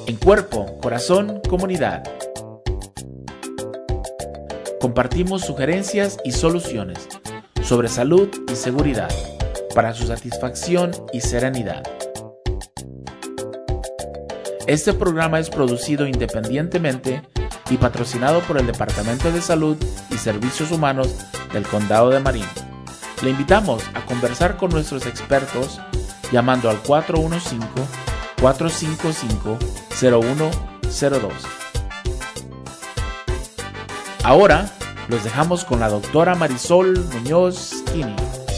En Cuerpo, Corazón, Comunidad. Compartimos sugerencias y soluciones sobre salud y seguridad para su satisfacción y serenidad. Este programa es producido independientemente y patrocinado por el Departamento de Salud y Servicios Humanos del Condado de Marin. Le invitamos a conversar con nuestros expertos llamando al 415-455-0102. Ahora los dejamos con la doctora Marisol Muñoz Kini.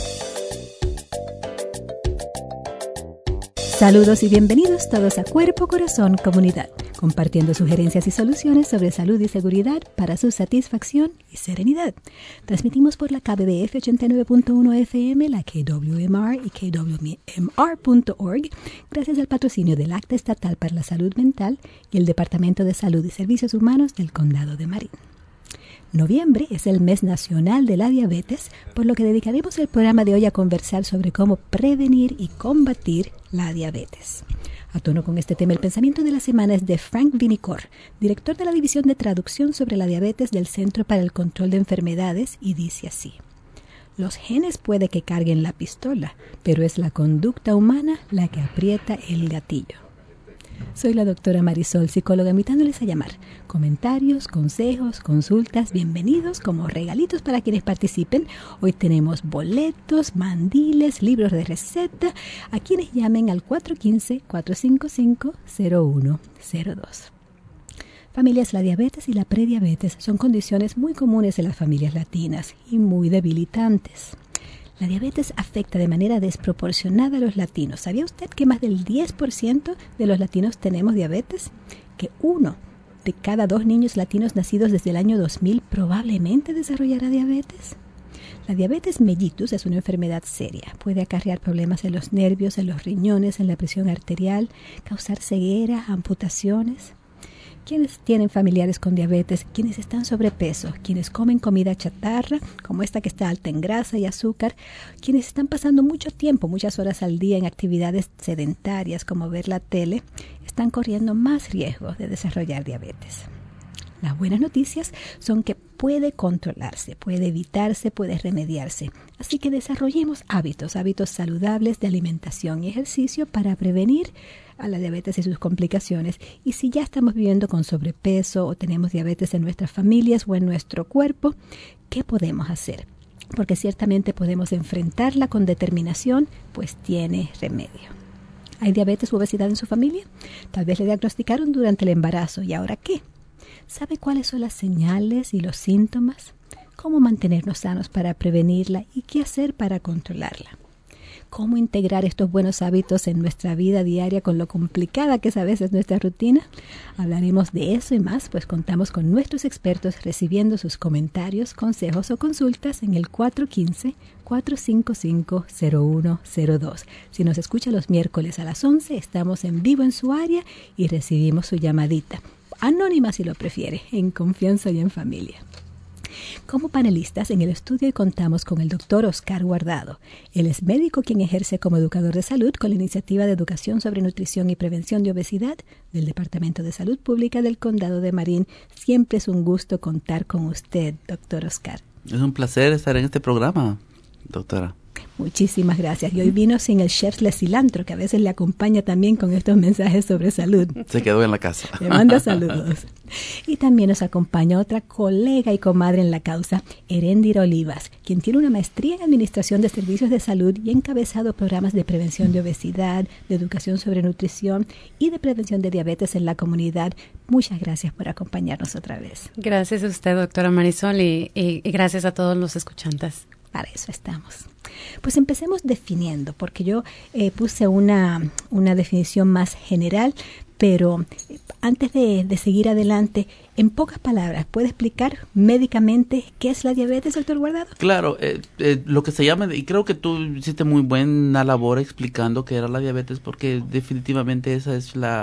Saludos y bienvenidos todos a Cuerpo, Corazón, Comunidad, compartiendo sugerencias y soluciones sobre salud y seguridad para su satisfacción y serenidad. Transmitimos por la KBBF 89.1 FM, la KWMR y KWMR.org, gracias al patrocinio del Acta Estatal para la Salud Mental y el Departamento de Salud y Servicios Humanos del Condado de Marin. Noviembre es el mes nacional de la diabetes, por lo que dedicaremos el programa de hoy a conversar sobre cómo prevenir y combatir la diabetes. A tono con este tema, el pensamiento de la semana es de Frank Vinicor, director de la División de Traducción sobre la Diabetes del Centro para el Control de Enfermedades, y dice así: los genes puede que carguen la pistola, pero es la conducta humana la que aprieta el gatillo. Soy la doctora Marisol, psicóloga, invitándoles a llamar. Comentarios, consejos, consultas, bienvenidos como regalitos para quienes participen. Hoy tenemos boletos, mandiles, libros de receta, a quienes llamen al 415-455-0102. Familias, la diabetes y la prediabetes son condiciones muy comunes en las familias latinas y muy debilitantes. La diabetes afecta de manera desproporcionada a los latinos. ¿Sabía usted que más del 10% de los latinos tenemos diabetes? Que 1 de cada 2 niños latinos nacidos desde el año 2000 probablemente desarrollará diabetes. La diabetes mellitus es una enfermedad seria. Puede acarrear problemas en los nervios, en los riñones, en la presión arterial, causar ceguera, amputaciones. Quienes tienen familiares con diabetes, quienes están sobrepeso, quienes comen comida chatarra, como esta que está alta en grasa y azúcar, quienes están pasando mucho tiempo, muchas horas al día en actividades sedentarias como ver la tele, están corriendo más riesgo de desarrollar diabetes. Las buenas noticias son que puede controlarse, puede evitarse, puede remediarse. Así que desarrollemos hábitos saludables de alimentación y ejercicio para prevenir a la diabetes y sus complicaciones. Y si ya estamos viviendo con sobrepeso o tenemos diabetes en nuestras familias o en nuestro cuerpo, ¿qué podemos hacer? Porque ciertamente podemos enfrentarla con determinación, pues tiene remedio. ¿Hay diabetes u obesidad en su familia? Tal vez le diagnosticaron durante el embarazo. ¿Y ahora qué? ¿Sabe cuáles son las señales y los síntomas? ¿Cómo mantenernos sanos para prevenirla y qué hacer para controlarla? ¿Cómo integrar estos buenos hábitos en nuestra vida diaria con lo complicada que es a veces nuestra rutina? Hablaremos de eso y más, pues contamos con nuestros expertos recibiendo sus comentarios, consejos o consultas en el 415-455-0102. Si nos escucha los miércoles a las 11, estamos en vivo en su área y recibimos su llamadita. Anónima si lo prefiere, en confianza y en familia. Como panelistas en el estudio contamos con el doctor Oscar Guardado. Él es médico quien ejerce como educador de salud con la iniciativa de educación sobre nutrición y prevención de obesidad del Departamento de Salud Pública del Condado de Marin. Siempre es un gusto contar con usted, doctor Oscar. Es un placer estar en este programa, doctora. Muchísimas gracias. Y hoy vino sin el chef de cilantro, que a veces le acompaña también con estos mensajes sobre salud. Se quedó en la casa. Le manda saludos. Y también nos acompaña otra colega y comadre en la causa, Heréndira Olivas, quien tiene una maestría en Administración de Servicios de Salud y ha encabezado programas de prevención de obesidad, de educación sobre nutrición y de prevención de diabetes en la comunidad. Muchas gracias por acompañarnos otra vez. Gracias a usted, doctora Marisol, y gracias a todos los escuchantes. Para eso estamos. Pues empecemos definiendo, porque yo puse una definición más general, pero antes de seguir adelante, en pocas palabras, ¿puede explicar médicamente qué es la diabetes, doctor Guardado? Claro, lo que se llama, y creo que tú hiciste muy buena labor explicando qué era la diabetes, porque definitivamente esa es la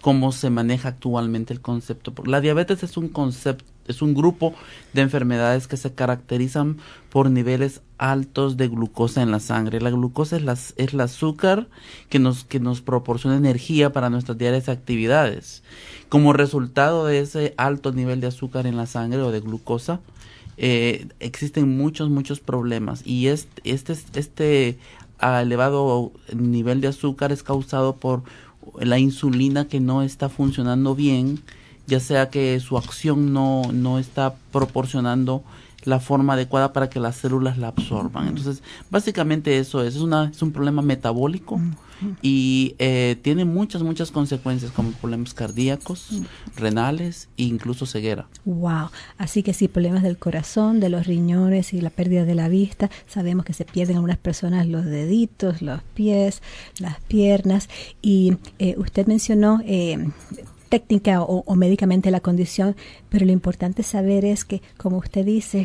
cómo se maneja actualmente el concepto. La diabetes es un concepto, es un grupo de enfermedades que se caracterizan por niveles altos de glucosa en la sangre. La glucosa es el azúcar que nos proporciona energía para nuestras diarias actividades. Como resultado de ese alto nivel de azúcar en la sangre o de glucosa, existen muchos problemas, y este elevado nivel de azúcar es causado por la insulina que no está funcionando bien, ya sea que su acción no está proporcionando la forma adecuada para que las células la absorban. Entonces, básicamente eso es un problema metabólico y tiene muchas consecuencias, como problemas cardíacos, renales e incluso ceguera. Wow, así que sí, problemas del corazón, de los riñones y la pérdida de la vista. Sabemos que se pierden algunas personas los deditos, los pies, las piernas, y usted mencionó técnica o médicamente la condición, pero lo importante saber es que, como usted dice,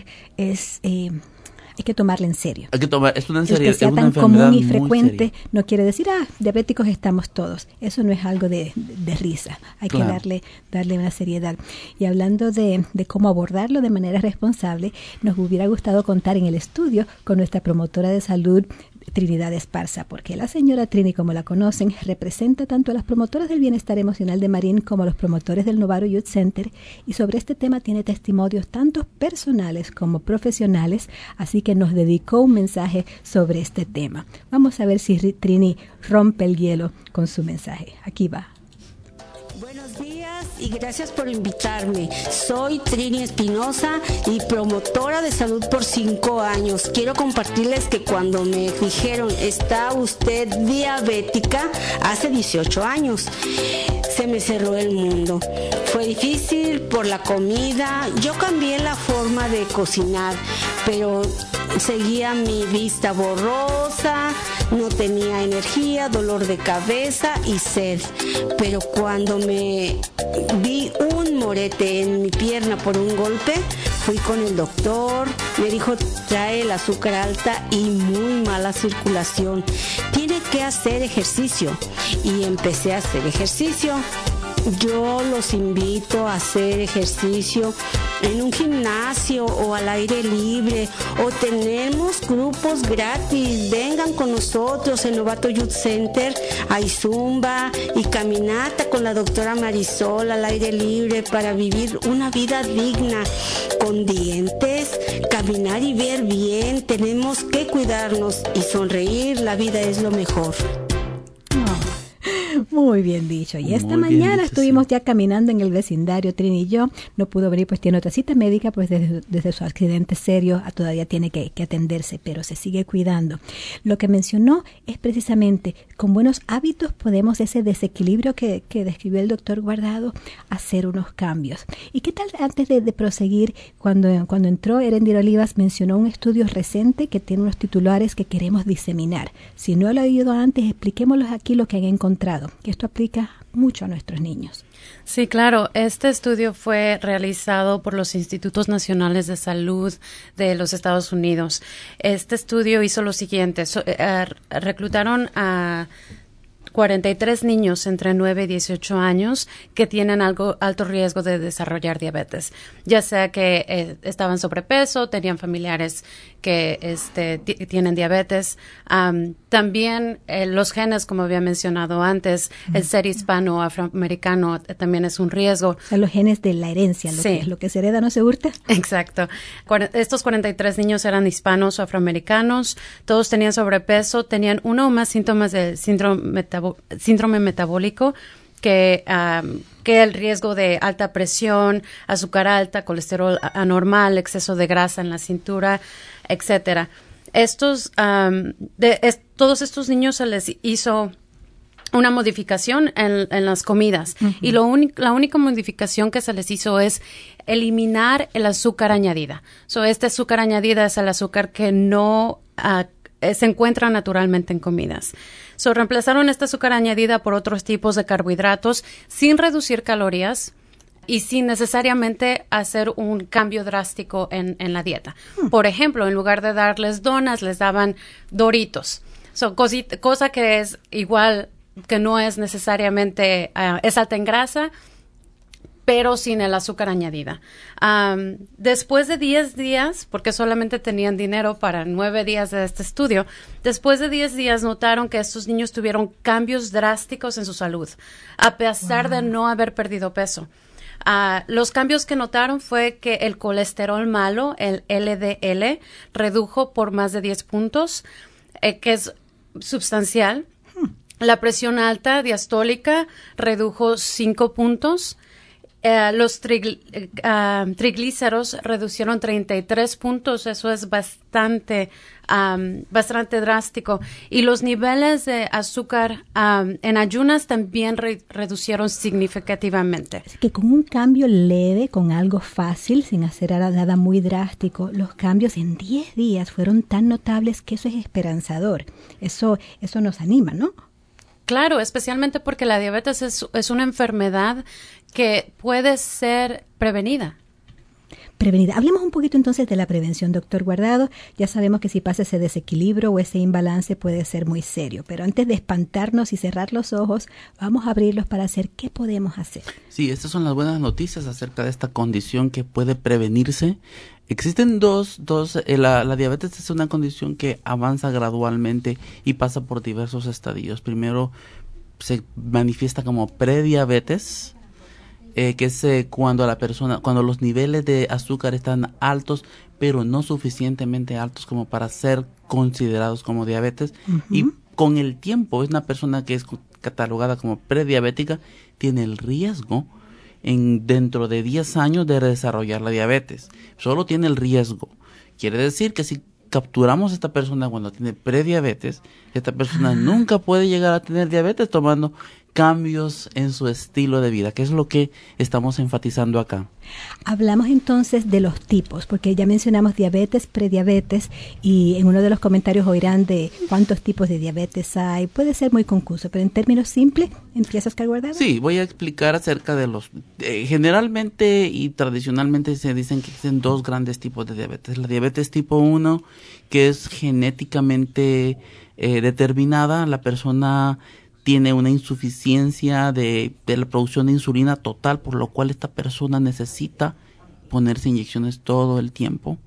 hay que tomarla en serio. Hay que tomar, es una serie, el que sea es una tan enfermedad común y muy frecuente seria. no quiere decir, diabéticos estamos todos. Eso no es algo de risa. Hay Claro. que darle una seriedad. Y hablando de cómo abordarlo de manera responsable, nos hubiera gustado contar en el estudio con nuestra promotora de salud, Trinidad Esparza, porque la señora Trini, como la conocen, representa tanto a las promotoras del bienestar emocional de Marín como a los promotores del Novaro Youth Center, y sobre este tema tiene testimonios tanto personales como profesionales, así que nos dedicó un mensaje sobre este tema. Vamos a ver si Trini rompe el hielo con su mensaje. Aquí va. Buenos días y gracias por invitarme. Soy Trini Espinosa y promotora de salud por 5 años. Quiero compartirles que cuando me dijeron, ¿está usted diabética? Hace 18 años. Se me cerró el mundo. Fue difícil por la comida. Yo cambié la forma de cocinar, pero seguía mi vista borrosa, no tenía energía, dolor de cabeza y sed. Pero cuando me vi un morete en mi pierna por un golpe, fui con el doctor, me dijo trae el azúcar alta y muy mala circulación. Tiene que hacer ejercicio y empecé a hacer ejercicio. Yo los invito a hacer ejercicio en un gimnasio o al aire libre, o tenemos grupos gratis. Vengan con nosotros en Novato Youth Center. Hay zumba y caminata con la doctora Marisol al aire libre para vivir una vida digna, con dientes, caminar y ver bien. Tenemos que cuidarnos y sonreír. La vida es lo mejor. Muy bien dicho. Y esta Muy bien mañana dicho, estuvimos sí. ya caminando en el vecindario, Trini y yo. No pudo venir, pues tiene otra cita médica, pues desde su accidente serio todavía tiene que atenderse, pero se sigue cuidando. Lo que mencionó es precisamente, con buenos hábitos podemos ese desequilibrio que describió el doctor Guardado, hacer unos cambios. ¿Y qué tal antes de proseguir? Cuando entró Erendir Olivas mencionó un estudio reciente que tiene unos titulares que queremos diseminar. Si no lo ha oído antes, expliquémoslos aquí lo que han encontrado, que esto aplica mucho a nuestros niños. Sí, claro. Este estudio fue realizado por los Institutos Nacionales de Salud de los Estados Unidos. Este estudio hizo lo siguiente. Reclutaron a 43 niños entre 9 y 18 años que tienen alto riesgo de desarrollar diabetes, ya sea que estaban sobrepeso, tenían familiares que tienen diabetes. También los genes, como había mencionado antes, el ser hispano o afroamericano también es un riesgo. O sea, los genes de la herencia, Sí. lo que se hereda no se hurta. Exacto. Estos 43 niños eran hispanos o afroamericanos, todos tenían sobrepeso, tenían uno o más síntomas del síndrome metabólico, que el riesgo de alta presión, azúcar alta, colesterol anormal, exceso de grasa en la cintura, etcétera. Todos estos niños se les hizo una modificación en las comidas. Uh-huh. Y la única modificación que se les hizo es eliminar el azúcar añadida. Este azúcar añadida es el azúcar que no se encuentra naturalmente en comidas. Reemplazaron esta azúcar añadida por otros tipos de carbohidratos sin reducir calorías y sin necesariamente hacer un cambio drástico en la dieta. Por ejemplo, en lugar de darles donas, les daban Doritos. Cosa que es igual que no es necesariamente, es alta en grasa, pero sin el azúcar añadida. Después de 10 días, porque solamente tenían dinero para 9 días de este estudio, después de 10 días notaron que estos niños tuvieron cambios drásticos en su salud, a pesar de no haber perdido peso. Los cambios que notaron fue que el colesterol malo, el LDL, redujo por más de 10 puntos, que es sustancial. La presión alta diastólica redujo 5 puntos. Los triglicéridos reducieron 33 puntos, eso es bastante drástico. Y los niveles de azúcar en ayunas también reducieron significativamente. Así que con un cambio leve, con algo fácil, sin hacer nada muy drástico, los cambios en 10 días fueron tan notables que eso es esperanzador. Eso nos anima, ¿no? Claro, especialmente porque la diabetes es una enfermedad que puede ser prevenida. Hablemos un poquito entonces de la prevención, doctor Guardado. Ya sabemos que si pasa ese desequilibrio o ese imbalance puede ser muy serio, pero antes de espantarnos y cerrar los ojos, vamos a abrirlos para hacer qué podemos hacer. Sí, estas son las buenas noticias acerca de esta condición que puede prevenirse. Existen la diabetes es una condición que avanza gradualmente y pasa por diversos estadios. Primero se manifiesta como prediabetes, que es cuando los niveles de azúcar están altos, pero no suficientemente altos como para ser considerados como diabetes. Uh-huh. Y con el tiempo, es una persona que es catalogada como prediabética, tiene el riesgo dentro de 10 años de desarrollar la diabetes. Solo tiene el riesgo. Quiere decir que si capturamos a esta persona cuando tiene prediabetes, esta persona nunca puede llegar a tener diabetes tomando cambios en su estilo de vida, que es lo que estamos enfatizando acá. Hablamos entonces de los tipos, porque ya mencionamos diabetes, prediabetes, y en uno de los comentarios oirán de cuántos tipos de diabetes hay. Puede ser muy confuso, pero en términos simples, ¿empiezas, Oscar Guardado? Sí, voy a explicar acerca de los... generalmente y tradicionalmente se dicen que existen 2 grandes tipos de diabetes. La diabetes tipo 1, que es genéticamente determinada. La persona tiene una insuficiencia de la producción de insulina total, por lo cual esta persona necesita ponerse inyecciones todo el tiempo.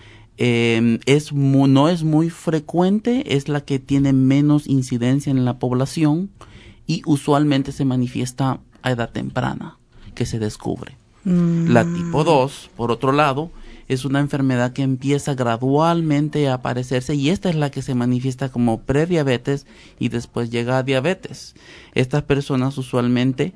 No es muy frecuente, es la que tiene menos incidencia en la población y usualmente se manifiesta a edad temprana, que se descubre. La tipo 2, por otro lado, es una enfermedad que empieza gradualmente a aparecerse y esta es la que se manifiesta como prediabetes y después llega a diabetes. Estas personas usualmente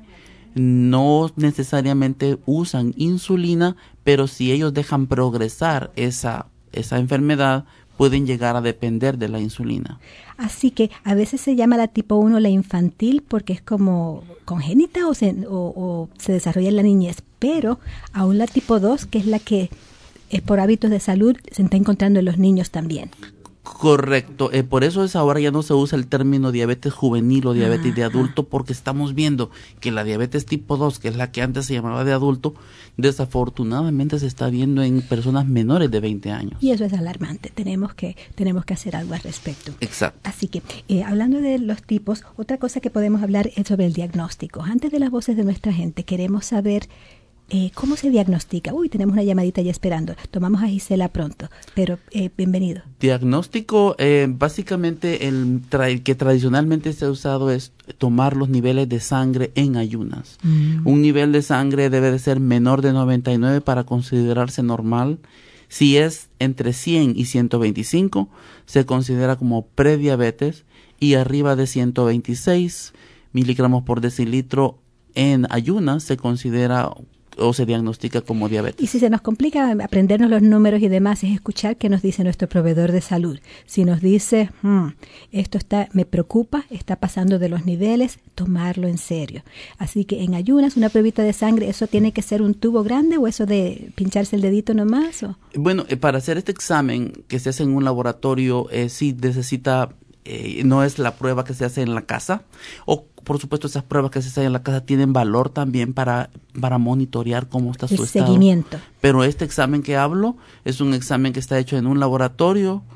no necesariamente usan insulina, pero si ellos dejan progresar esa enfermedad, pueden llegar a depender de la insulina. Así que a veces se llama la tipo 1 la infantil porque es como congénita o se desarrolla en la niñez, pero aún la tipo 2, que es la que es por hábitos de salud, se está encontrando en los niños también. Correcto, por eso ahora ya no se usa el término diabetes juvenil o diabetes de adulto, porque estamos viendo que la diabetes tipo 2, que es la que antes se llamaba de adulto, desafortunadamente se está viendo en personas menores de 20 años. Y eso es alarmante, tenemos que hacer algo al respecto. Exacto. Así que, hablando de los tipos, otra cosa que podemos hablar es sobre el diagnóstico. Antes de las voces de nuestra gente, queremos saber ¿cómo se diagnostica? Tenemos una llamadita ya esperando. Tomamos a Gisela pronto, pero bienvenido. Diagnóstico, básicamente el que tradicionalmente se ha usado es tomar los niveles de sangre en ayunas. Un nivel de sangre debe de ser menor de 99 para considerarse normal. Si es entre 100 y 125, se considera como prediabetes, y arriba de 126 miligramos por decilitro en ayunas se considera o se diagnostica como diabetes. Y si se nos complica aprendernos los números y demás, es escuchar qué nos dice nuestro proveedor de salud. Si nos dice, esto me preocupa, está pasando de los niveles, tomarlo en serio. Así que en ayunas, una pruebita de sangre, ¿eso tiene que ser un tubo grande o eso de pincharse el dedito nomás? ¿O? Bueno, para hacer este examen que se hace en un laboratorio, sí necesita... no es la prueba que se hace en la casa, o por supuesto esas pruebas que se hacen en la casa tienen valor también para monitorear cómo está su estado. Seguimiento. Pero este examen que hablo es un examen que está hecho en un laboratorio,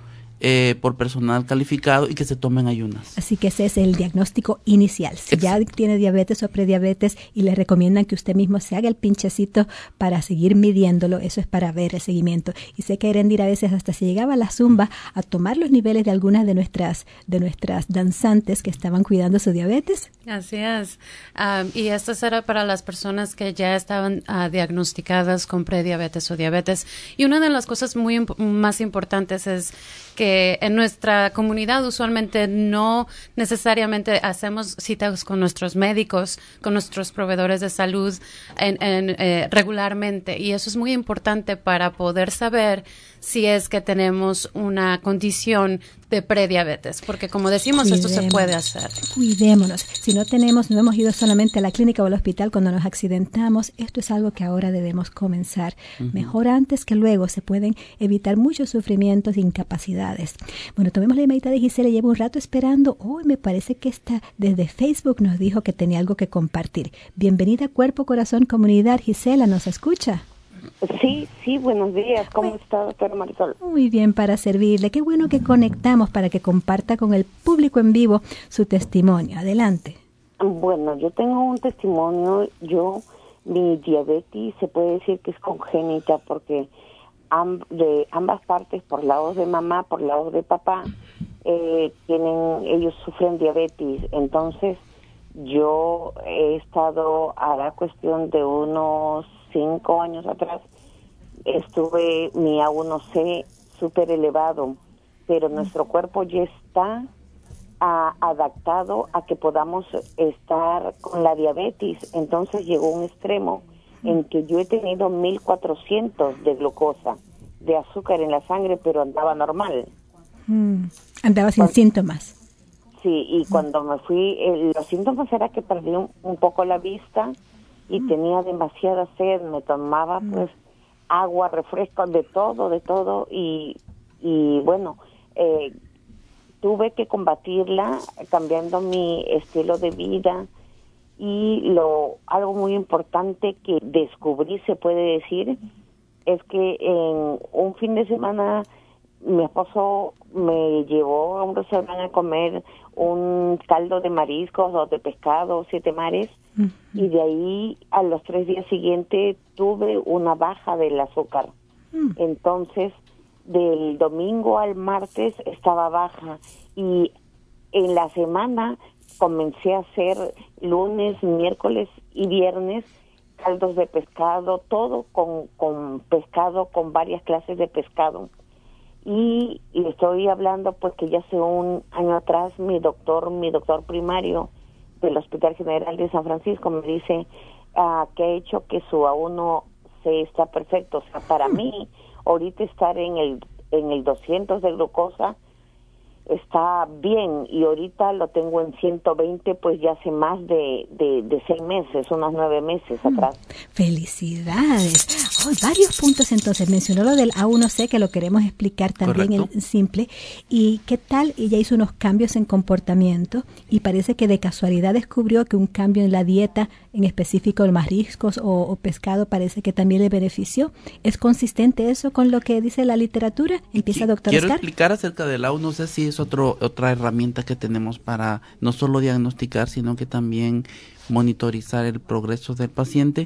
por personal calificado y que se tomen ayunas. Así que ese es el diagnóstico inicial. Si ya tiene diabetes o prediabetes y le recomiendan que usted mismo se haga el pinchecito para seguir midiéndolo, eso es para ver el seguimiento. Y sé que Erendira a veces hasta se llegaba a la zumba a tomar los niveles de algunas de nuestras danzantes que estaban cuidando su diabetes. Así es. Y esto era para las personas que ya estaban diagnosticadas con prediabetes o diabetes. Y una de las cosas más importantes es que en nuestra comunidad usualmente no necesariamente hacemos citas con nuestros médicos, con nuestros proveedores de salud regularmente. Y eso es muy importante para poder saber si es que tenemos una condición de prediabetes, porque como decimos, esto se puede hacer. Cuidémonos. Si no hemos ido solamente a la clínica o al hospital cuando nos accidentamos, esto es algo que ahora debemos comenzar. Mejor antes que luego. Se pueden evitar muchos sufrimientos e incapacidades. Bueno, tomemos la llamadita de Gisela. Llevo un rato esperando. Hoy me parece que está desde Facebook nos dijo que tenía algo que compartir. Bienvenida a Cuerpo, Corazón, Comunidad. Gisela, ¿nos escucha? Sí, buenos días. ¿Cómo está, doctora Marisol? Muy bien, para servirle. Qué bueno que conectamos para que comparta con el público en vivo su testimonio. Adelante. Bueno, yo tengo un testimonio. Mi diabetes se puede decir que es congénita porque de ambas partes, por lados de mamá, por lados de papá, ellos sufren diabetes. Entonces, yo he estado a la cuestión de unos 5 años atrás, mi A1C súper elevado, pero nuestro cuerpo ya está adaptado a que podamos estar con la diabetes. Entonces llegó un extremo en que yo he tenido 1400 de glucosa, de azúcar en la sangre, pero andaba normal. Andaba sin síntomas. Sí, y cuando me fui, los síntomas era que perdí un poco la vista y tenía demasiada sed, me tomaba pues agua, refresco, de todo, y bueno, tuve que combatirla cambiando mi estilo de vida. Y algo muy importante que descubrí, se puede decir, es que en un fin de semana mi esposo me llevó a un restaurante a comer un caldo de mariscos o de pescado, 7 mares, y de ahí a los 3 días siguientes tuve una baja del azúcar. Entonces, del domingo al martes estaba baja, y en la semana comencé a hacer lunes, miércoles y viernes caldos de pescado, todo con pescado, con varias clases de pescado. Y le estoy hablando pues que ya hace un año atrás mi doctor primario del Hospital General de San Francisco me dice que ha hecho que su A1C está perfecto. O sea, para mí ahorita estar en el 200 de glucosa está bien, y ahorita lo tengo en 120, pues ya hace más de 6 meses, unos 9 meses atrás. ¡Felicidades! Varios puntos entonces. Mencionó lo del A1C, que lo queremos explicar también en simple. ¿Y qué tal? Ella hizo unos cambios en comportamiento y parece que de casualidad descubrió que un cambio en la dieta, en específico el mariscos o pescado, parece que también le benefició. ¿Es consistente eso con lo que dice la literatura? Empieza, doctor Quiero Oscar. explicar acerca del A1C, si es otra herramienta que tenemos para no solo diagnosticar, sino que también monitorizar el progreso del paciente.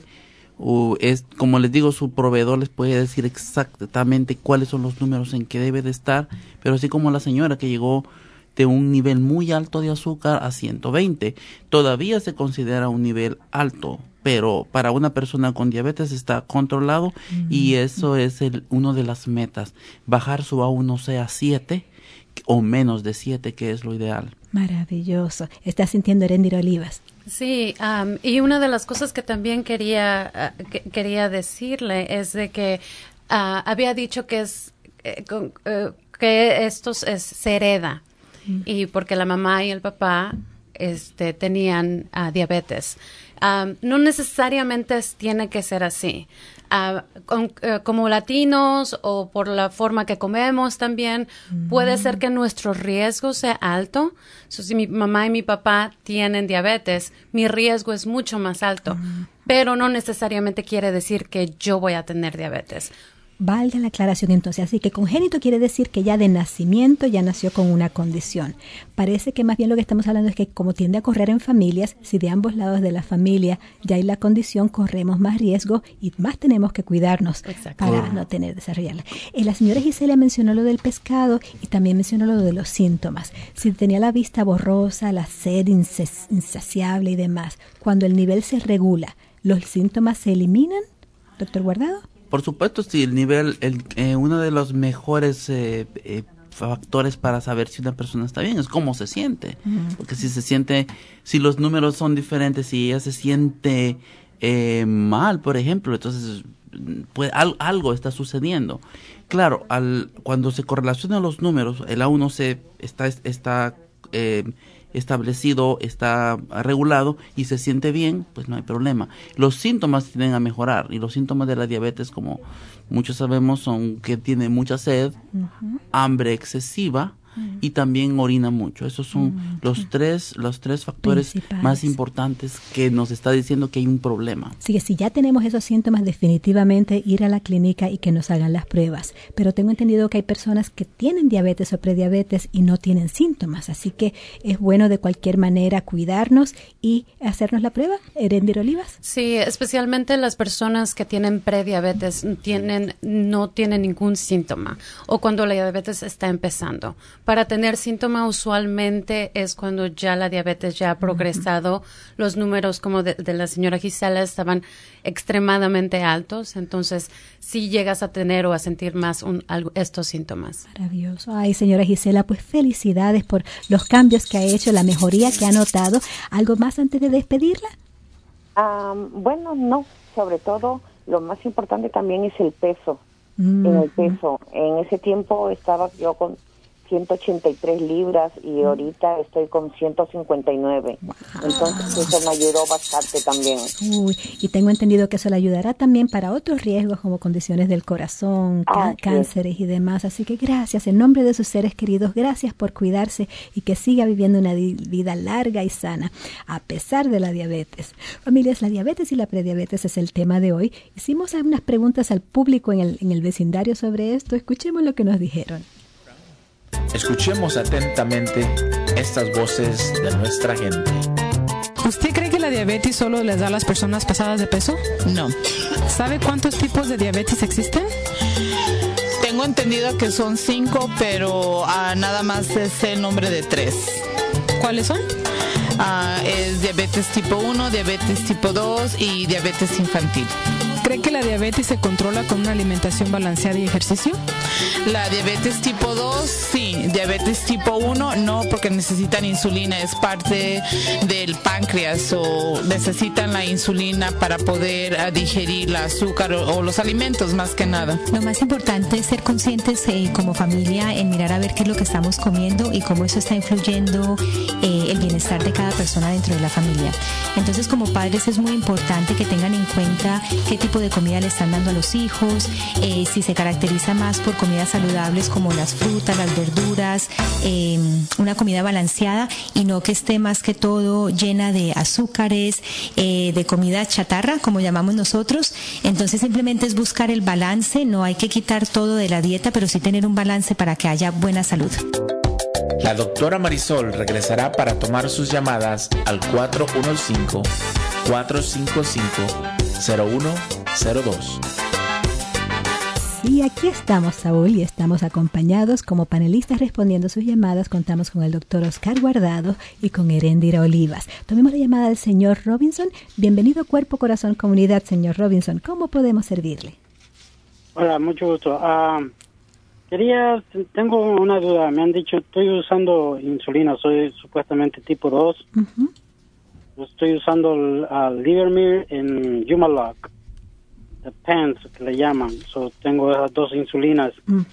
Como les digo, su proveedor les puede decir exactamente cuáles son los números en que debe de estar, pero así como la señora que llegó de un nivel muy alto de azúcar a 120, todavía se considera un nivel alto, pero para una persona con diabetes está controlado, y eso es uno de las metas, bajar su A1C a 7 o menos de 7, que es lo ideal. Maravilloso. ¿Está sintiendo Erendira Olivas? Sí, y una de las cosas que también quería decirle es de que había dicho que esto se hereda, y porque la mamá y el papá tenían diabetes. No necesariamente tiene que ser así. Como latinos o por la forma que comemos también, puede ser que nuestro riesgo sea alto. Si mi mamá y mi papá tienen diabetes, mi riesgo es mucho más alto, pero no necesariamente quiere decir que yo voy a tener diabetes. Valga la aclaración entonces, así que congénito quiere decir que ya de nacimiento ya nació con una condición. Parece que más bien lo que estamos hablando es que como tiende a correr en familias, si de ambos lados de la familia ya hay la condición, corremos más riesgo y más tenemos que cuidarnos para no tener desarrollarla. La señora Gisela mencionó lo del pescado y también mencionó lo de los síntomas. Si tenía la vista borrosa, la sed insaciable y demás, cuando el nivel se regula, ¿los síntomas se eliminan, doctor Guardado? Por supuesto, sí, el nivel, uno de los mejores factores para saber si una persona está bien es cómo se siente. Porque si los números son diferentes, si ella se siente mal, por ejemplo, entonces pues, algo está sucediendo. Claro, cuando se correlacionan los números, el A1C está establecido, está regulado y se siente bien, pues no hay problema. Los síntomas tienden a mejorar y los síntomas de la diabetes, como muchos sabemos, son que tiene mucha sed, hambre excesiva y también orina mucho. Esos son los tres factores más importantes que nos está diciendo que hay un problema. Así que si ya tenemos esos síntomas, definitivamente ir a la clínica y que nos hagan las pruebas. Pero tengo entendido que hay personas que tienen diabetes o prediabetes y no tienen síntomas. Así que es bueno de cualquier manera cuidarnos y hacernos la prueba. Erendir Olivas. Sí, especialmente las personas que tienen prediabetes no tienen ningún síntoma o cuando la diabetes está empezando. Para tener síntoma usualmente es cuando ya la diabetes ya ha progresado. Los números como de la señora Gisela estaban extremadamente altos. Entonces, sí llegas a tener o a sentir más estos síntomas. Maravilloso. Ay, señora Gisela, pues felicidades por los cambios que ha hecho, la mejoría que ha notado. ¿Algo más antes de despedirla? Bueno, no. Sobre todo, lo más importante también es el peso. En el peso. En ese tiempo estaba yo con 183 libras y ahorita estoy con 159. Wow. Entonces eso me ayudó bastante también. Y tengo entendido que eso le ayudará también para otros riesgos como condiciones del corazón, cánceres y demás. Así que gracias, en nombre de sus seres queridos, gracias por cuidarse y que siga viviendo una vida larga y sana, a pesar de la diabetes. Familias, la diabetes y la prediabetes es el tema de hoy. Hicimos algunas preguntas al público en el vecindario sobre esto. Escuchemos lo que nos dijeron. Escuchemos atentamente estas voces de nuestra gente. ¿Usted cree que la diabetes solo les da a las personas pasadas de peso? No. ¿Sabe cuántos tipos de diabetes existen? Tengo entendido que son 5, pero nada más sé el nombre de 3. ¿Cuáles son? Es diabetes tipo 1, diabetes tipo 2 y diabetes infantil. ¿Cree que la diabetes se controla con una alimentación balanceada y ejercicio? La diabetes tipo 2, sí. Diabetes tipo 1, no, porque necesitan insulina. Es parte del páncreas o necesitan la insulina para poder digerir el azúcar o los alimentos, más que nada. Lo más importante es ser conscientes como familia en mirar a ver qué es lo que estamos comiendo y cómo eso está influyendo el bienestar de cada persona dentro de la familia. Entonces, como padres es muy importante que tengan en cuenta qué tipo de comida le están dando a los hijos, si se caracteriza más por comidas saludables como las frutas, las verduras, una comida balanceada y no que esté más que todo llena de azúcares, de comida chatarra, como llamamos nosotros. Entonces simplemente es buscar el balance, no hay que quitar todo de la dieta, pero sí tener un balance para que haya buena salud. La doctora Marisol regresará para tomar sus llamadas al 415-455-0102. Y aquí estamos, Saúl, y estamos acompañados como panelistas respondiendo sus llamadas. Contamos con el doctor Oscar Guardado y con Erendira Olivas. Tomemos la llamada del señor Robinson. Bienvenido a Cuerpo, Corazón, Comunidad, señor Robinson. ¿Cómo podemos servirle? Hola, mucho gusto. Tengo una duda. Me han dicho, estoy usando insulina, soy supuestamente tipo 2. Estoy usando el Livermir en Humalog. The pens que le llaman, tengo esas 2 insulinas.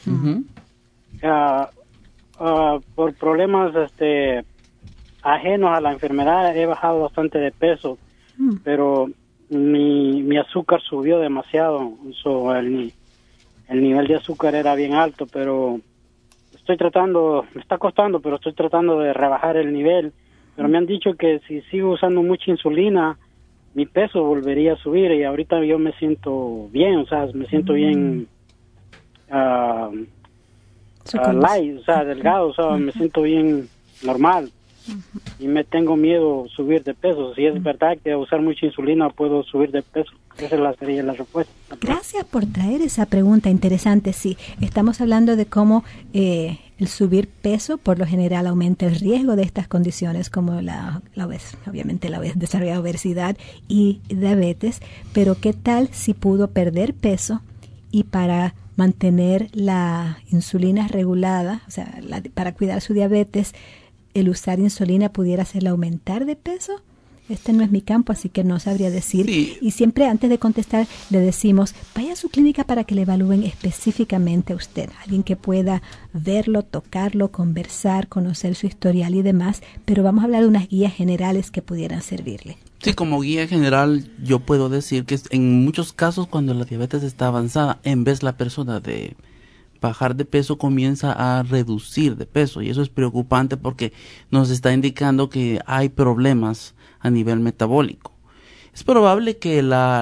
Por problemas ajenos a la enfermedad he bajado bastante de peso, pero mi azúcar subió demasiado. El nivel de azúcar era bien alto, pero me está costando, pero estoy tratando de rebajar el nivel. Pero me han dicho que si sigo usando mucha insulina, mi peso volvería a subir, y ahorita yo me siento bien, me siento bien light, o sea, delgado, o sea, me siento bien normal. Y me tengo miedo subir de peso. Si es verdad que usar mucha insulina puedo subir de peso. Esa sería la respuesta. Gracias por traer esa pregunta interesante. Sí, estamos hablando de cómo el subir peso por lo general aumenta el riesgo de estas condiciones como obviamente la desarrollo de obesidad y diabetes. Pero ¿qué tal si pudo perder peso y para mantener la insulina regulada, o sea, para cuidar su diabetes, el usar insulina pudiera hacerla aumentar de peso? Este no es mi campo, así que no sabría decir. Sí. Y siempre antes de contestar le decimos, vaya a su clínica para que le evalúen específicamente a usted. Alguien que pueda verlo, tocarlo, conversar, conocer su historial y demás. Pero vamos a hablar de unas guías generales que pudieran servirle. Sí, como guía general yo puedo decir que en muchos casos cuando la diabetes está avanzada, en vez la persona de bajar de peso comienza a reducir de peso, y eso es preocupante porque nos está indicando que hay problemas a nivel metabólico. Es probable que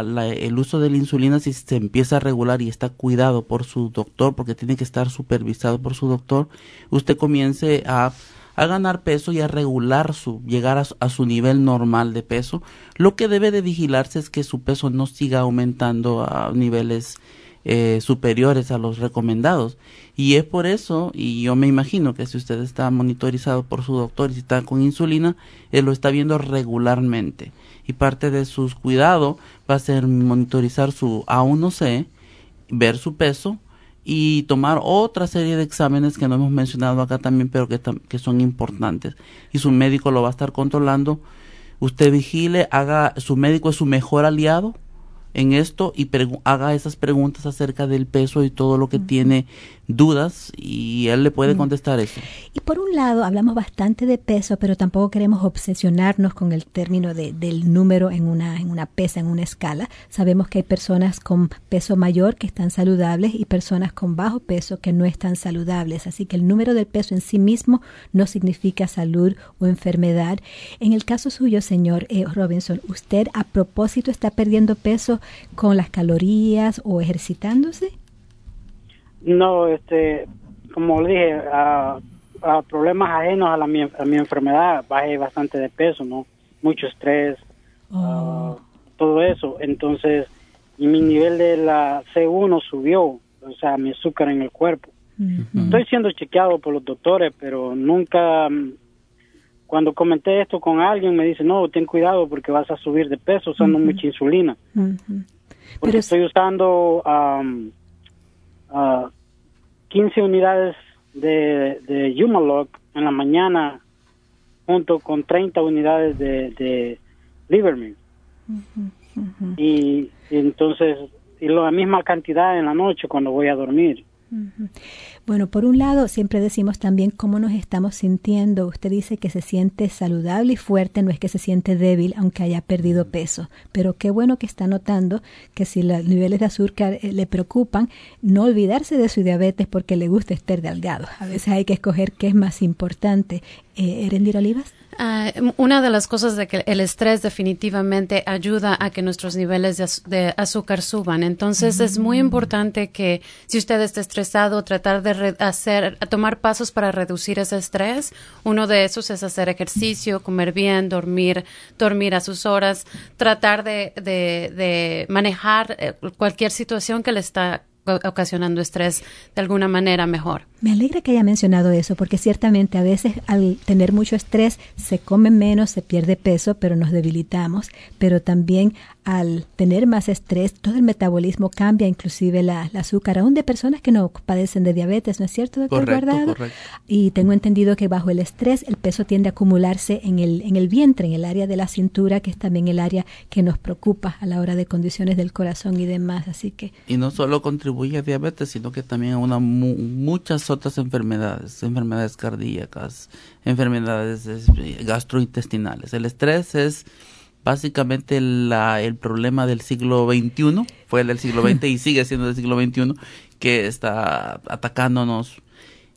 el uso de la insulina, si se empieza a regular y está cuidado por su doctor, porque tiene que estar supervisado por su doctor, usted comience a ganar peso y a regular llegar a su nivel normal de peso. Lo que debe de vigilarse es que su peso no siga aumentando a niveles superiores a los recomendados, y es por eso, y yo me imagino que si usted está monitorizado por su doctor y si está con insulina, él lo está viendo regularmente, y parte de sus cuidados va a ser monitorizar su A1C, ver su peso y tomar otra serie de exámenes que no hemos mencionado acá también, pero que son importantes, y su médico lo va a estar controlando. Usted vigile, su médico es su mejor aliado en esto, y haga esas preguntas acerca del peso y todo lo que tiene dudas, y él le puede contestar eso. Y por un lado hablamos bastante de peso, pero tampoco queremos obsesionarnos con el término del número en una pesa, en una escala. Sabemos que hay personas con peso mayor que están saludables y personas con bajo peso que no están saludables, así que el número del peso en sí mismo no significa salud o enfermedad. En el caso suyo, señor Robinson, ¿usted a propósito está perdiendo peso con las calorías o ejercitándose? No, como le dije, a problemas ajenos a mi enfermedad, bajé bastante de peso, ¿no? Mucho estrés, todo eso. Entonces, y mi nivel de la C1 subió, o sea, mi azúcar en el cuerpo. Uh-huh. Estoy siendo chequeado por los doctores, pero nunca, cuando comenté esto con alguien, me dice, no, ten cuidado porque vas a subir de peso usando mucha insulina. Uh-huh. Porque estoy usando 15 unidades de Humalog en la mañana junto con 30 unidades de Libermin. Uh-huh, uh-huh. Y entonces, y la misma cantidad en la noche cuando voy a dormir. Uh-huh. Bueno, por un lado, siempre decimos también cómo nos estamos sintiendo. Usted dice que se siente saludable y fuerte, no es que se siente débil, aunque haya perdido peso. Pero qué bueno que está notando que si los niveles de azúcar le preocupan, no olvidarse de su diabetes porque le gusta estar delgado. A veces hay que escoger qué es más importante. ¿Erendira Olivas? Una de las cosas de que el estrés definitivamente ayuda a que nuestros niveles de azúcar suban. Entonces es muy importante que si usted está estresado, tratar de tomar pasos para reducir ese estrés. Uno de esos es hacer ejercicio, comer bien, dormir a sus horas, tratar de manejar cualquier situación que le está ocasionando estrés de alguna manera mejor. Me alegra que haya mencionado eso, porque ciertamente a veces al tener mucho estrés se come menos, se pierde peso, pero nos debilitamos, pero también al tener más estrés, todo el metabolismo cambia, inclusive el azúcar, aún de personas que no padecen de diabetes, ¿no es cierto, doctor Guardado? Correcto. Y tengo entendido que bajo el estrés el peso tiende a acumularse en el vientre, en el área de la cintura, que es también el área que nos preocupa a la hora de condiciones del corazón y demás, así que... Y no solo contribuye a diabetes, sino que también a muchas otras enfermedades cardíacas, enfermedades gastrointestinales. El estrés es básicamente el problema del siglo XXI, fue el del siglo XX y sigue siendo del siglo XXI, que está atacándonos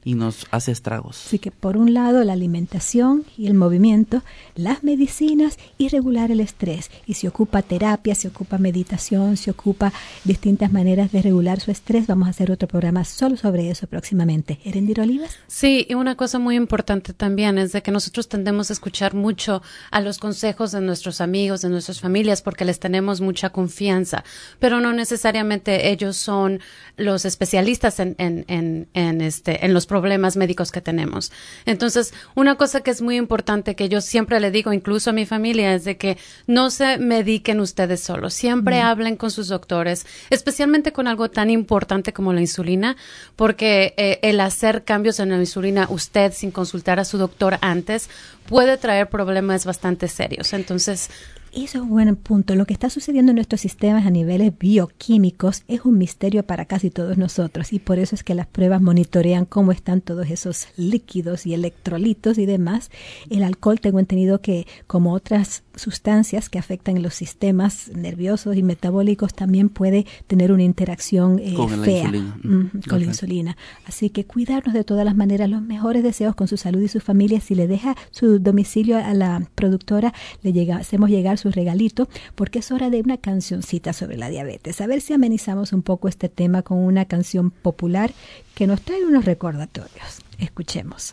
y nos hace estragos. Así que por un lado la alimentación y el movimiento, las medicinas y regular el estrés. Y se ocupa terapia, se ocupa meditación, se ocupa distintas maneras de regular su estrés. Vamos a hacer otro programa solo sobre eso próximamente. ¿Erendir Olivas? Sí, y una cosa muy importante también es de que nosotros tendemos a escuchar mucho a los consejos de nuestros amigos, de nuestras familias, porque les tenemos mucha confianza, pero no necesariamente ellos son los especialistas en los problemas médicos que tenemos. Entonces, una cosa que es muy importante que yo siempre le digo, incluso a mi familia, es de que no se mediquen ustedes solos. Siempre hablen con sus doctores, especialmente con algo tan importante como la insulina, porque el hacer cambios en la insulina usted sin consultar a su doctor antes puede traer problemas bastante serios. Entonces, eso es un buen punto. Lo que está sucediendo en nuestros sistemas a niveles bioquímicos es un misterio para casi todos nosotros y por eso es que las pruebas monitorean cómo están todos esos líquidos y electrolitos y demás. El alcohol, tengo entendido que como otras sustancias que afectan los sistemas nerviosos y metabólicos, también puede tener una interacción con fea la insulina. Con la insulina. Así que cuidarnos de todas las maneras, los mejores deseos con su salud y su familia. Si le deja su domicilio a la productora, hacemos llegar su regalito, porque es hora de una cancioncita sobre la diabetes. A ver si amenizamos un poco este tema con una canción popular que nos trae unos recordatorios. Escuchemos.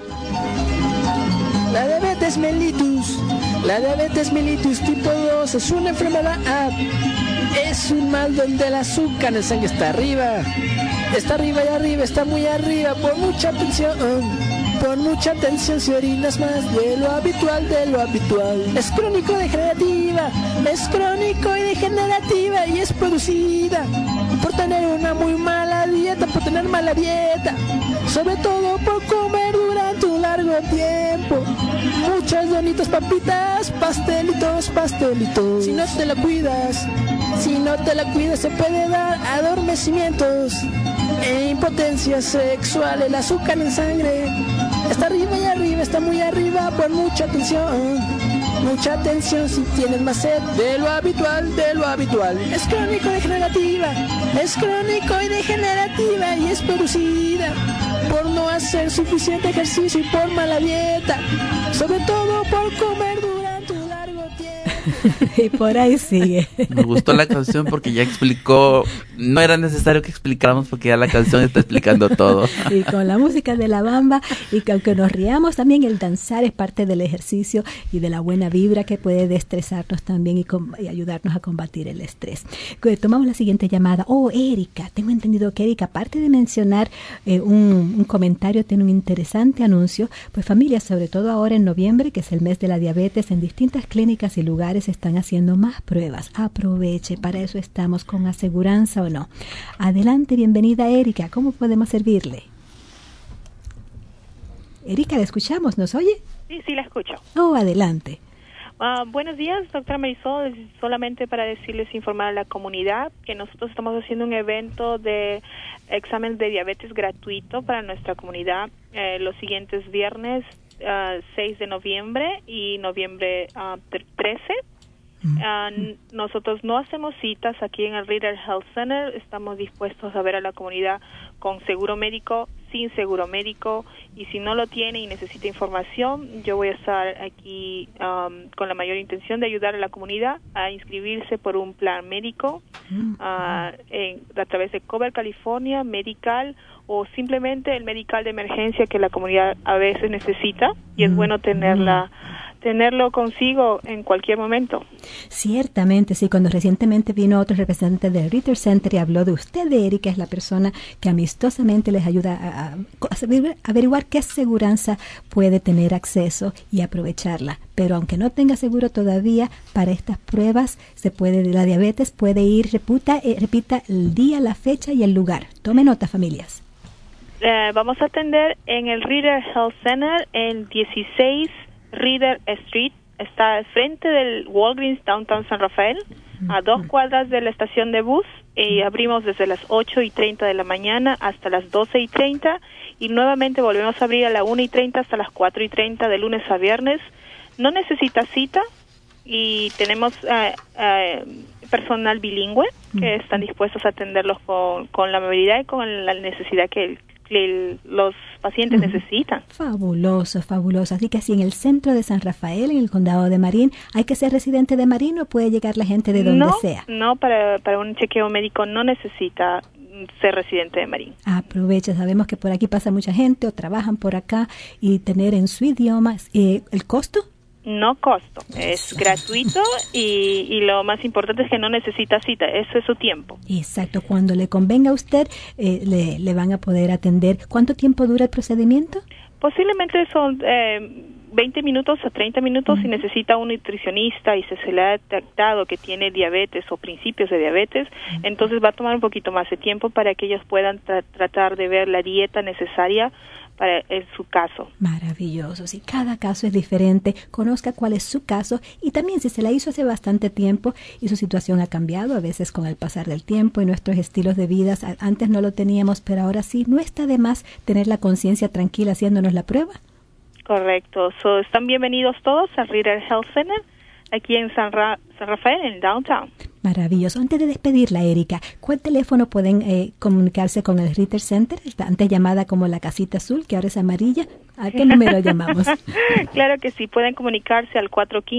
La diabetes mellitus tipo 2 es una enfermedad. Es un mal donde el azúcar en la sangre está arriba y arriba, está muy arriba. Por mucha tensión, si orinas más de lo habitual. Es crónico-degenerativa y es producida por tener una muy mala dieta, sobre todo por comer durante un largo tiempo. Muchas donitas, papitas, pastelitos. Si no te la cuidas, se puede dar adormecimientos e impotencia sexual. El azúcar en sangre está arriba y arriba, está muy arriba por mucha tensión si tienes más sed de lo habitual. Es crónico-degenerativa y es producida por no hacer suficiente ejercicio y por mala dieta, sobre todo por comer durante un largo tiempo. Y por ahí sigue. Me gustó la canción porque ya explicó, no era necesario que explicáramos porque ya la canción está explicando todo. Y con la música de la bamba, y que aunque nos riamos también, el danzar es parte del ejercicio y de la buena vibra que puede deestresarnos también y ayudarnos a combatir el estrés. Tomamos la siguiente llamada. Erika, tengo entendido que Erika, aparte de mencionar un comentario, tiene un interesante anuncio. Pues familias, sobre todo ahora en noviembre, que es el mes de la diabetes, en distintas clínicas y lugares están haciendo más pruebas. Aproveche, para eso estamos, con aseguranza o no. Adelante, bienvenida Erika, ¿cómo podemos servirle? Erika, ¿la escuchamos? ¿Nos oye? Sí, la escucho. Adelante. Buenos días, doctora Marisol. Solamente para decirles, informar a la comunidad que nosotros estamos haciendo un evento de examen de diabetes gratuito para nuestra comunidad los siguientes viernes 6 de noviembre y noviembre 13. Nosotros no hacemos citas aquí en el Reader Health Center. Estamos dispuestos a ver a la comunidad con seguro médico, sin seguro médico, y si no lo tiene y necesita información, yo voy a estar aquí con la mayor intención de ayudar a la comunidad a inscribirse por un plan médico a través de Cover California, Medical, o simplemente el medical de emergencia que la comunidad a veces necesita, y es bueno tenerlo consigo en cualquier momento. Ciertamente, sí. Cuando recientemente vino otro representante del Reader Center y habló de usted, de Erika, es la persona que amistosamente les ayuda a averiguar qué aseguranza puede tener acceso y aprovecharla. Pero aunque no tenga seguro todavía, para estas pruebas la diabetes puede ir, repita el día, la fecha y el lugar. Tome nota, familias. Vamos a atender en el Reader Health Center en 16 Reader Street, está al frente del Walgreens Downtown San Rafael, a 2 cuadras de la estación de bus, y abrimos desde las 8:30 de la mañana hasta las 12:30, y nuevamente volvemos a abrir a las 1:30 hasta las 4:30 de lunes a viernes. No necesita cita, y tenemos personal bilingüe que están dispuestos a atenderlos con la movilidad y con la necesidad que los pacientes necesitan. Fabuloso, fabuloso. Así que si en el centro de San Rafael, en el condado de Marín, ¿hay que ser residente de Marín o puede llegar la gente de donde sea? No, para un chequeo médico no necesita ser residente de Marín. Aprovecha, sabemos que por aquí pasa mucha gente o trabajan por acá y tener en su idioma. ¿El costo? No costo, es gratuito y lo más importante es que no necesita cita, eso es su tiempo. Exacto, cuando le convenga a usted le van a poder atender. ¿Cuánto tiempo dura el procedimiento? Posiblemente son 20 minutos a 30 minutos si necesita un nutricionista y se le ha detectado que tiene diabetes o principios de diabetes, entonces va a tomar un poquito más de tiempo para que ellos puedan tratar de ver la dieta necesaria para su caso. Maravilloso, sí, cada caso es diferente, conozca cuál es su caso y también si se la hizo hace bastante tiempo y su situación ha cambiado a veces con el pasar del tiempo y nuestros estilos de vida, antes no lo teníamos, pero ahora sí, no está de más tener la conciencia tranquila haciéndonos la prueba. Correcto, están bienvenidos todos al Ritter Health Center, aquí en San Rafael, en Downtown. Maravilloso. Antes de despedirla, Erika, ¿cuál teléfono pueden comunicarse con el Ritter Center? Antes llamada como la casita azul, que ahora es amarilla. ¿A qué número llamamos? Claro que sí, pueden comunicarse al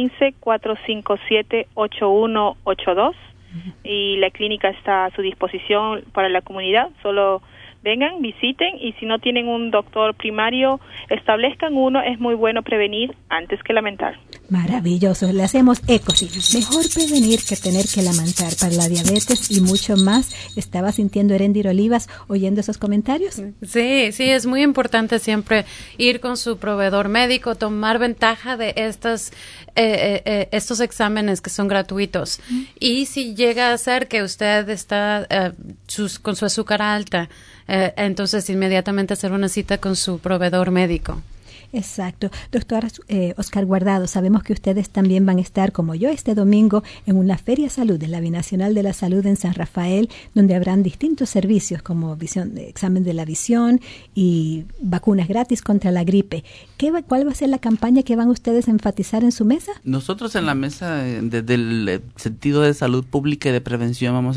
415-457-8182 y la clínica está a su disposición para la comunidad. Solo vengan, visiten y si no tienen un doctor primario, establezcan uno. Es muy bueno prevenir antes que lamentar. Maravilloso, le hacemos eco, sí. Mejor prevenir que tener que lamentar para la diabetes y mucho más. ¿Estaba sintiendo Erendir Olivas oyendo esos comentarios? Sí, es muy importante siempre ir con su proveedor médico, tomar ventaja de estos exámenes que son gratuitos. Y si llega a ser que usted está con su azúcar alta, entonces inmediatamente hacer una cita con su proveedor médico. Exacto. Doctora Oscar Guardado, sabemos que ustedes también van a estar, como yo, este domingo en una Feria Salud, en la Binacional de la Salud en San Rafael, donde habrán distintos servicios como examen de la visión y vacunas gratis contra la gripe. ¿Cuál va a ser la campaña que van ustedes a enfatizar en su mesa? Nosotros en la mesa, desde el sentido de salud pública y de prevención, vamos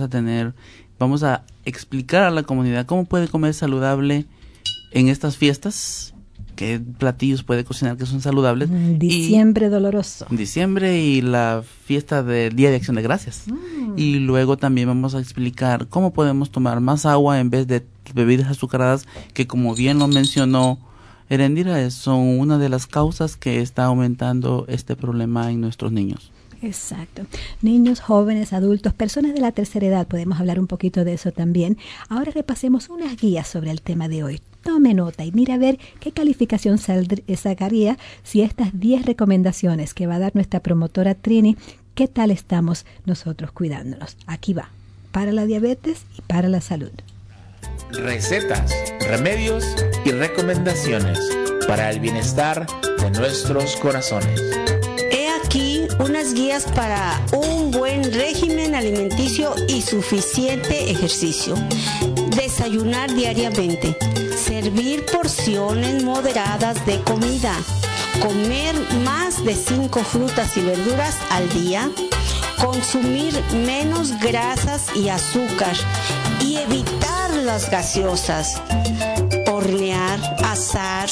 a explicar a la comunidad cómo puede comer saludable en estas fiestas, qué platillos puede cocinar que son saludables. Diciembre doloroso. Diciembre y la fiesta del Día de Acción de Gracias. Y luego también vamos a explicar cómo podemos tomar más agua en vez de bebidas azucaradas, que como bien lo mencionó Erendira, son una de las causas que está aumentando este problema en nuestros niños. Exacto. Niños, jóvenes, adultos, personas de la tercera edad, podemos hablar un poquito de eso también. Ahora repasemos unas guías sobre el tema de hoy. Tome nota y mira a ver qué calificación sacaría si estas 10 recomendaciones que va a dar nuestra promotora Trini, qué tal estamos nosotros cuidándonos. Aquí va, para la diabetes y para la salud. Recetas, remedios y recomendaciones para el bienestar de nuestros corazones. Aquí unas guías para un buen régimen alimenticio y suficiente ejercicio. Desayunar diariamente. Servir porciones moderadas de comida. Comer más de 5 frutas y verduras al día. Consumir menos grasas y azúcar. Y evitar las gaseosas. Hornear, asar,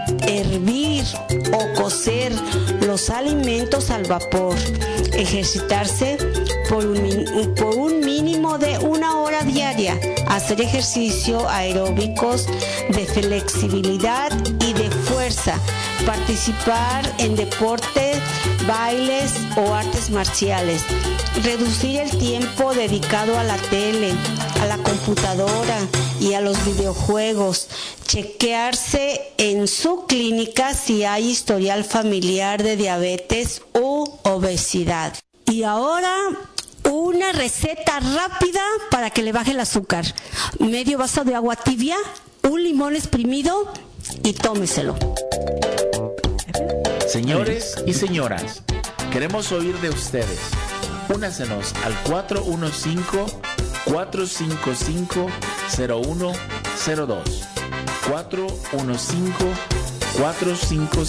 hervir o cocer los alimentos al vapor. Ejercitarse por un mínimo de 1 hora diaria. Hacer ejercicio aeróbicos de flexibilidad y de fuerza. Participar en deportes, bailes o artes marciales. Reducir el tiempo dedicado a la tele, a la computadora y a los videojuegos. Chequearse en su clínica si hay historial familiar de diabetes u obesidad. Y ahora una receta rápida para que le baje el azúcar. Medio vaso de agua tibia, un limón exprimido y tómeselo. Señores y señoras, queremos oír de ustedes. Únasenos al 415-455-0102.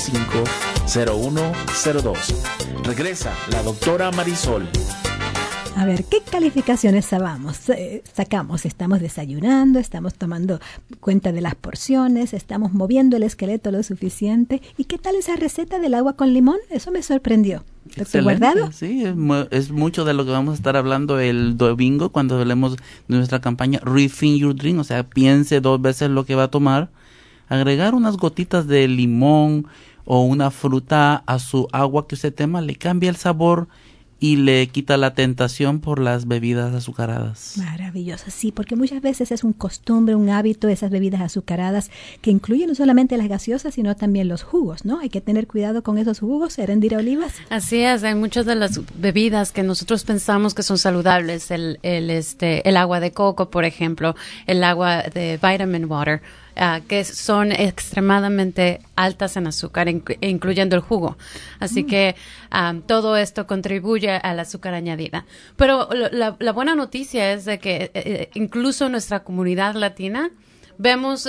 415-455-0102. Regresa la doctora Marisol. A ver, ¿qué calificaciones sacamos? ¿Estamos desayunando? ¿Estamos tomando cuenta de las porciones? ¿Estamos moviendo el esqueleto lo suficiente? ¿Y qué tal esa receta del agua con limón? Eso me sorprendió. Doctor Guardado. Sí, es mucho de lo que vamos a estar hablando el domingo cuando hablemos de nuestra campaña Rethink Your Drink, o sea, piense 2 veces lo que va a tomar. Agregar unas gotitas de limón o una fruta a su agua que usted toma le cambia el sabor y le quita la tentación por las bebidas azucaradas. Maravilloso, sí, porque muchas veces es un costumbre, un hábito, esas bebidas azucaradas que incluyen no solamente las gaseosas, sino también los jugos, ¿no? Hay que tener cuidado con esos jugos, Erendira Olivas. Así es, hay muchas de las bebidas que nosotros pensamos que son saludables, el agua de coco, por ejemplo, el agua de vitamin water, que son extremadamente altas en azúcar, incluyendo el jugo. Así que todo esto contribuye al azúcar añadida. Pero la buena noticia es de que incluso en nuestra comunidad latina vemos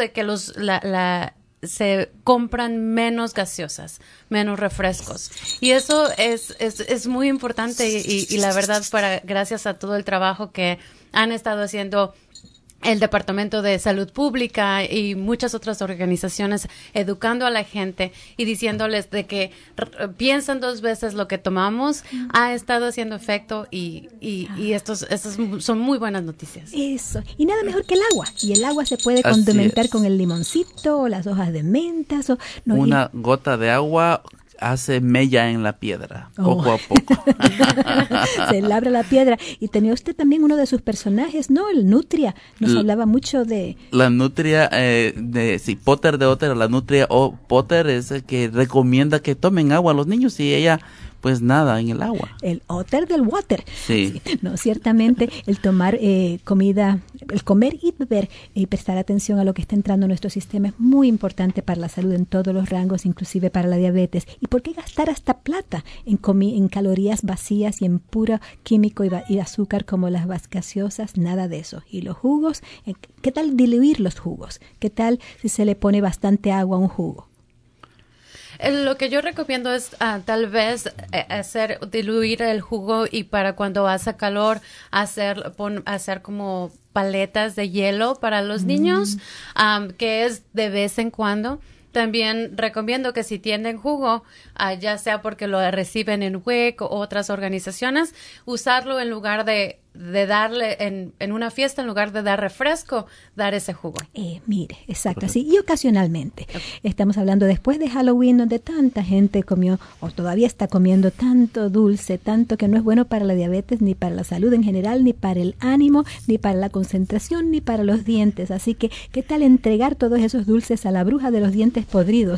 que se compran menos gaseosas, menos refrescos. Y eso es muy importante y la verdad, gracias a todo el trabajo que han estado haciendo el Departamento de Salud Pública y muchas otras organizaciones educando a la gente y diciéndoles de que piensan 2 veces lo que tomamos, ha estado haciendo efecto y estos son muy buenas noticias. Eso, y nada mejor que el agua. Y el agua se puede condimentar con el limoncito o las hojas de mentas. Una gota de agua hace mella en la piedra, poco a poco. Se labra la piedra. Y tenía usted también uno de sus personajes, ¿no? El Nutria. Nos hablaba mucho de... La Nutria, Potter de Otter, la Nutria Potter es el que recomienda que tomen agua a los niños y ella... pues nada, en el agua. El Otter del water. Sí. No, ciertamente el tomar comida, el comer y beber y prestar atención a lo que está entrando en nuestro sistema es muy importante para la salud en todos los rangos, inclusive para la diabetes. ¿Y por qué gastar hasta plata en calorías vacías y en puro químico y azúcar como las gaseosas? Nada de eso. Y los jugos, ¿qué tal diluir los jugos? ¿Qué tal si se le pone bastante agua a un jugo? Lo que yo recomiendo es tal vez diluir el jugo y para cuando hace calor hacer como paletas de hielo para los niños, que es de vez en cuando. También recomiendo que si tienen jugo, ya sea porque lo reciben en WIC o otras organizaciones, usarlo en lugar de darle en una fiesta, en lugar de dar refresco, dar ese jugo. Mire, exacto, así. Y ocasionalmente. Estamos hablando después de Halloween, donde tanta gente comió o todavía está comiendo tanto dulce, tanto que no es bueno para la diabetes, ni para la salud en general, ni para el ánimo, ni para la concentración, ni para los dientes. Así que, ¿qué tal entregar todos esos dulces a la bruja de los dientes podridos?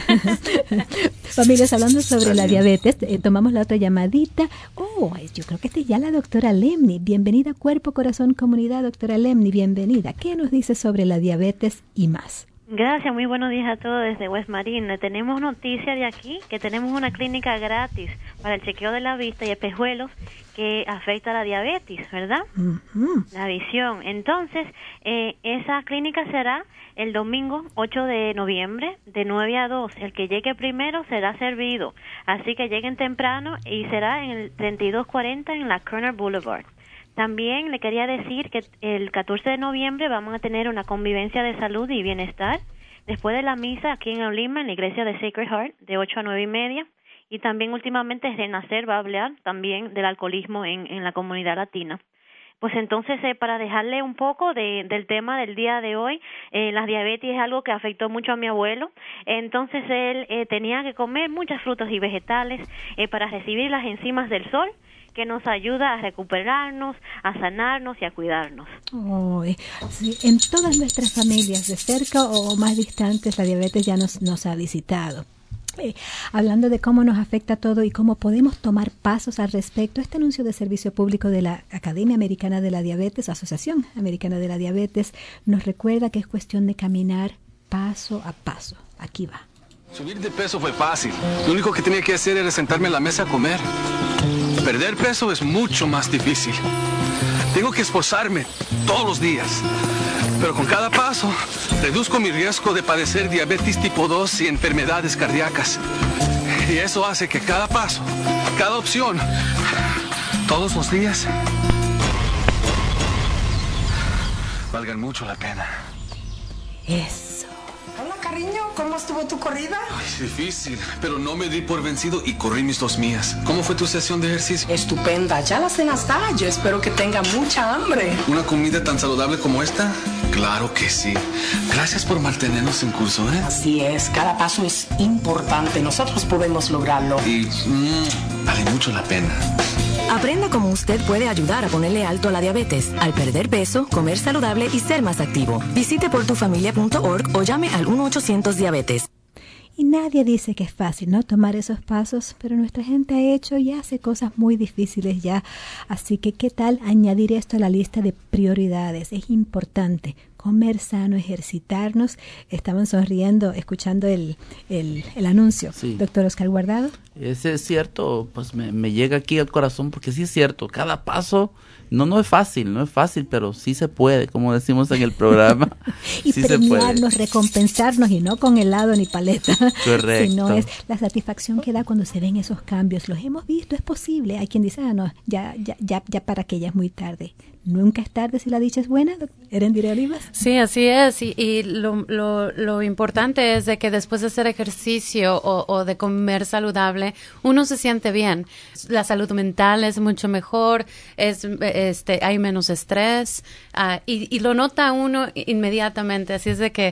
Familias, hablando sobre la diabetes, tomamos la otra llamadita. Yo creo que esta es ya la doctora Lemni. Bienvenida a Cuerpo, Corazón, Comunidad, doctora Lemni, bienvenida. ¿Qué nos dice sobre la diabetes y más? Gracias, muy buenos días a todos desde West Marine. Tenemos noticia de aquí que tenemos una clínica gratis para el chequeo de la vista y espejuelos que afecta a la diabetes, ¿verdad? La visión. Entonces, esa clínica será el domingo 8 de noviembre de 9 a 2. El que llegue primero será servido. Así que lleguen temprano y será en el 3240 en la Kerner Boulevard. También le quería decir que el 14 de noviembre vamos a tener una convivencia de salud y bienestar después de la misa aquí en Olima, en la iglesia de Sacred Heart, de 8 a 9 y media. Y también últimamente Renacer va a hablar también del alcoholismo en la comunidad latina. Pues entonces, para dejarle un poco del tema del día de hoy, la diabetes es algo que afectó mucho a mi abuelo. Entonces él tenía que comer muchas frutas y vegetales para recibir las enzimas del sol, que nos ayuda a recuperarnos, a sanarnos y a cuidarnos. Sí, en todas nuestras familias, de cerca o más distantes, la diabetes ya nos ha visitado. Hablando de cómo nos afecta todo y cómo podemos tomar pasos al respecto, este anuncio de servicio público de la Academia Americana de la Diabetes, Asociación Americana de la Diabetes, nos recuerda que es cuestión de caminar paso a paso. Aquí va. Subir de peso fue fácil. Lo único que tenía que hacer era sentarme a la mesa a comer. Perder peso es mucho más difícil. Tengo que esforzarme todos los días. Pero con cada paso, reduzco mi riesgo de padecer diabetes tipo 2 y enfermedades cardíacas. Y eso hace que cada paso, cada opción, todos los días valgan mucho la pena. Eso. Hola, cariño, ¿cómo estuvo tu corrida? Ay, difícil, pero no me di por vencido y corrí mis 2 millas. ¿Cómo fue tu sesión de ejercicio? Estupenda, ya la cena está. Yo espero que tenga mucha hambre. ¿Una comida tan saludable como esta? Claro que sí. Gracias por mantenernos en curso, ¿eh? Así es, cada paso es importante. Nosotros podemos lograrlo. Y vale mucho la pena. Aprenda cómo usted puede ayudar a ponerle alto a la diabetes al perder peso, comer saludable y ser más activo. Visite portufamilia.org o llame al 1-800-DIABETES. Y nadie dice que es fácil, ¿no?, tomar esos pasos, pero nuestra gente ha hecho y hace cosas muy difíciles ya. Así que, ¿qué tal añadir esto a la lista de prioridades? Es importante comer sano, ejercitarnos. Estaban sonriendo, escuchando el anuncio. Sí. Doctor Oscar Guardado. Ese es cierto, pues me llega aquí al corazón, porque sí es cierto, cada paso no es fácil, pero sí se puede, como decimos en el programa. Y sí premiarnos, recompensarnos, y no con helado ni paleta. Correcto. Sino es la satisfacción que da cuando se ven esos cambios. Los hemos visto, es posible. Hay quien dice, no, ya para que ya es muy tarde. Nunca es tarde si la dicha es buena, Erendira Olivas. Sí, así es. Y lo importante es de que después de hacer ejercicio o de comer saludable, uno se siente bien. La salud mental es mucho mejor, hay menos estrés, y lo nota uno inmediatamente. Así es de que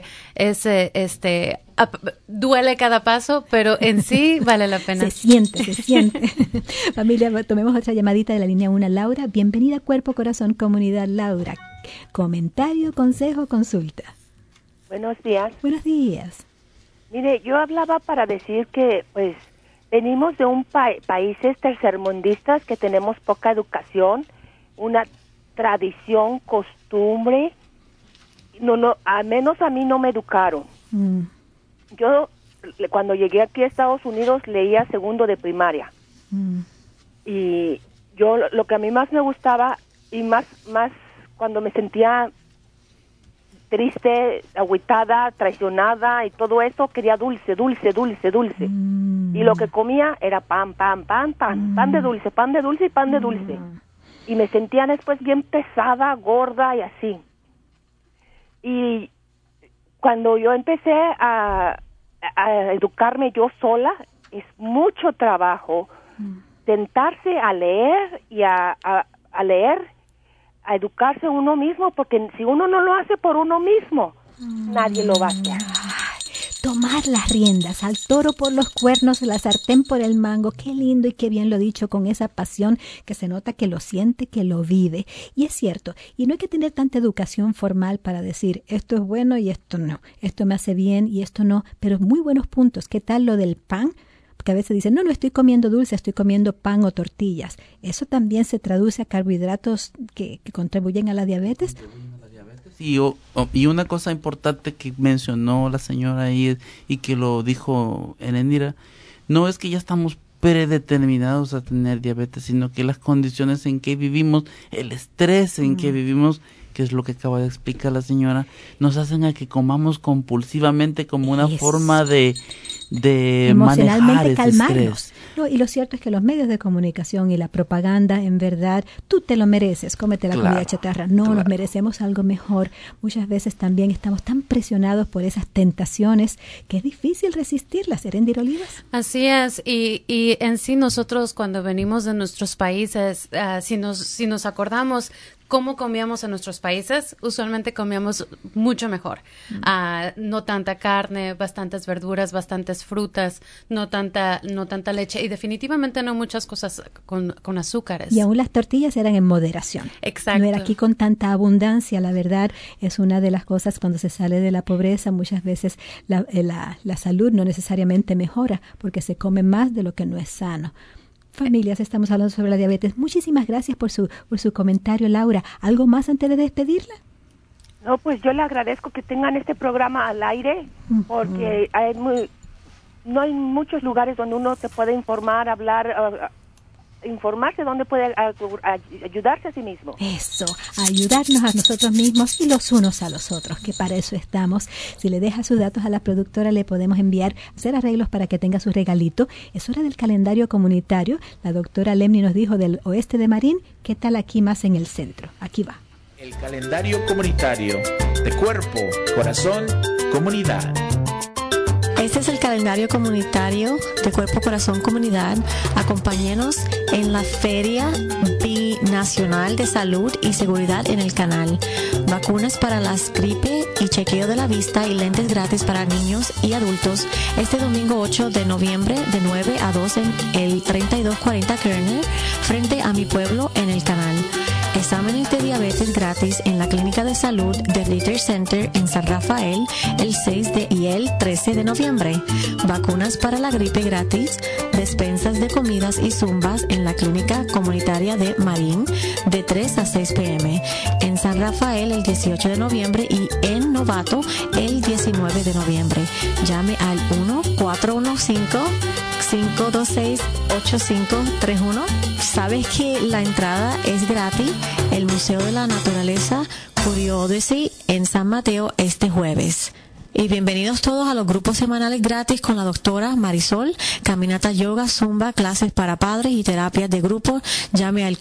duele cada paso, pero en sí vale la pena. Se siente. Familia, tomemos otra llamadita de la línea 1. Laura, bienvenida a Cuerpo, Corazón, Comunidad. Laura, comentario, consejo, consulta. Buenos días. Buenos días. Mire, yo hablaba para decir que, pues, venimos de países tercermundistas que tenemos poca educación, una tradición, costumbre. No, al menos a mí no me educaron. Yo, cuando llegué aquí a Estados Unidos, leía segundo de primaria. Y yo, lo que a mí más me gustaba, y más cuando me sentía triste, agüitada, traicionada y todo eso, quería dulce. Y lo que comía era pan de dulce y pan de dulce. Y me sentía después bien pesada, gorda y así. Y cuando yo empecé a educarme yo sola, es mucho trabajo sentarse a leer y a leer, a educarse uno mismo, porque si uno no lo hace por uno mismo, nadie lo va a hacer. Tomar las riendas, al toro por los cuernos, la sartén por el mango. Qué lindo y qué bien lo dicho, con esa pasión que se nota que lo siente, que lo vive. Y es cierto, y no hay que tener tanta educación formal para decir esto es bueno y esto no, esto me hace bien y esto no, pero muy buenos puntos. ¿Qué tal lo del pan? Porque a veces dicen, no estoy comiendo dulce, estoy comiendo pan o tortillas. Eso también se traduce a carbohidratos que contribuyen a la diabetes. Y una cosa importante que mencionó la señora ahí y que lo dijo Erendira, no es que ya estamos predeterminados a tener diabetes, sino que las condiciones en que vivimos, el estrés en que vivimos, que es lo que acaba de explicar la señora, nos hacen a que comamos compulsivamente como una forma de manejar ese estrés. No, y lo cierto es que los medios de comunicación y la propaganda, en verdad, tú te lo mereces, cómete la comida chatarra. No, nos merecemos algo mejor. Muchas veces también estamos tan presionados por esas tentaciones que es difícil resistirlas. Erendira Olivas. Así es, y en sí nosotros cuando venimos de nuestros países, si nos acordamos cómo comíamos en nuestros países, usualmente comíamos mucho mejor. No tanta carne, bastantes verduras, bastantes frutas, no tanta leche y definitivamente no muchas cosas con azúcares. Y aún las tortillas eran en moderación. Exacto. No era aquí con tanta abundancia, la verdad, es una de las cosas cuando se sale de la pobreza, muchas veces la salud no necesariamente mejora porque se come más de lo que no es sano. Familias, estamos hablando sobre la diabetes. Muchísimas gracias por su comentario, Laura. ¿Algo más antes de despedirla? No, pues yo le agradezco que tengan este programa al aire, porque no hay muchos lugares donde uno se puede informar, hablar, informarse dónde puede ayudarse a sí mismo. Eso, ayudarnos a nosotros mismos y los unos a los otros, que para eso estamos. Si le deja sus datos a la productora, le podemos enviar, hacer arreglos para que tenga su regalito. Es hora del calendario comunitario. La doctora Lemni nos dijo del oeste de Marín. ¿Qué tal aquí más en el centro? Aquí va. El calendario comunitario de Cuerpo, Corazón, Comunidad. Este es el calendario comunitario de Cuerpo, Corazón, Comunidad. Acompáñenos en la Feria Binacional de Salud y Seguridad en el canal. Vacunas para las gripe y chequeo de la vista y lentes gratis para niños y adultos este domingo 8 de noviembre de 9 a 2 en el 3240 Kerner, frente a mi pueblo en el canal. Exámenes de diabetes gratis en la Clínica de Salud de Ritter Center en San Rafael el 6 y el 13 de noviembre. Vacunas para la gripe gratis, despensas de comidas y zumbas en la Clínica Comunitaria de Marín de 3 a 6 p.m. En San Rafael el 18 de noviembre y en Novato el 19 de noviembre. Llame al 1-415-526-8531. ¿Sabes que la entrada es gratis? El Museo de la Naturaleza Curiosity en San Mateo este jueves. Y bienvenidos todos a los grupos semanales gratis con la doctora Marisol, caminata yoga, zumba, clases para padres y terapias de grupo. Llame al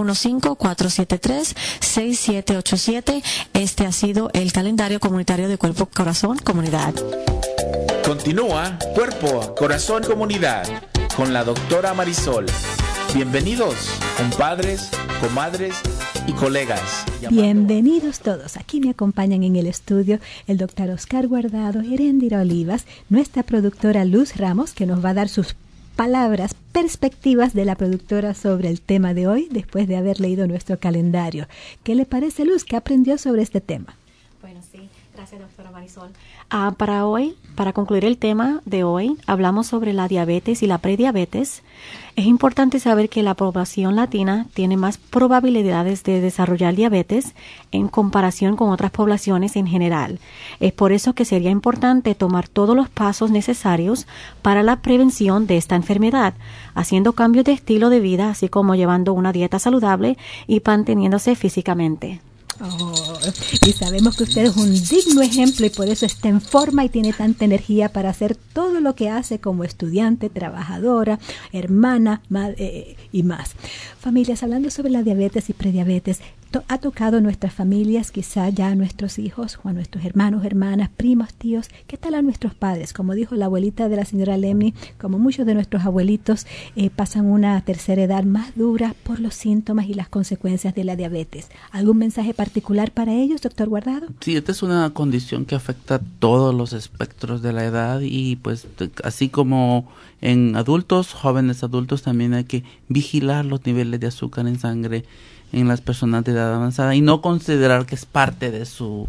415-473-6787. Este ha sido el calendario comunitario de Cuerpo, Corazón, Comunidad. Continúa Cuerpo, Corazón, Comunidad con la doctora Marisol. Bienvenidos, compadres, comadres y colegas. Bienvenidos todos. Aquí me acompañan en el estudio el doctor Oscar Guardado, Heréndira Olivas, nuestra productora Luz Ramos, que nos va a dar sus palabras, perspectivas de la productora sobre el tema de hoy, después de haber leído nuestro calendario. ¿Qué le parece, Luz? ¿Qué aprendió sobre este tema? Bueno, sí. Gracias, doctora Marisol. Para concluir el tema de hoy, hablamos sobre la diabetes y la prediabetes. Es importante saber que la población latina tiene más probabilidades de desarrollar diabetes en comparación con otras poblaciones en general. Es por eso que sería importante tomar todos los pasos necesarios para la prevención de esta enfermedad, haciendo cambios de estilo de vida, así como llevando una dieta saludable y manteniéndose físicamente. Oh, y sabemos que usted es un digno ejemplo y por eso está en forma y tiene tanta energía para hacer todo lo que hace como estudiante, trabajadora, hermana y más. Familias, hablando sobre la diabetes y prediabetes, ha tocado nuestras familias, quizá ya a nuestros hijos o a nuestros hermanos, hermanas, primos, tíos. ¿Qué tal a nuestros padres? Como dijo la abuelita de la señora Lemni, como muchos de nuestros abuelitos pasan una tercera edad más dura por los síntomas y las consecuencias de la diabetes. ¿Algún mensaje particular para ellos, doctor Guardado? Sí, esta es una condición que afecta a todos los espectros de la edad y pues así como en adultos, jóvenes adultos, también hay que vigilar los niveles de azúcar en sangre en las personas de edad avanzada y no considerar que es parte de su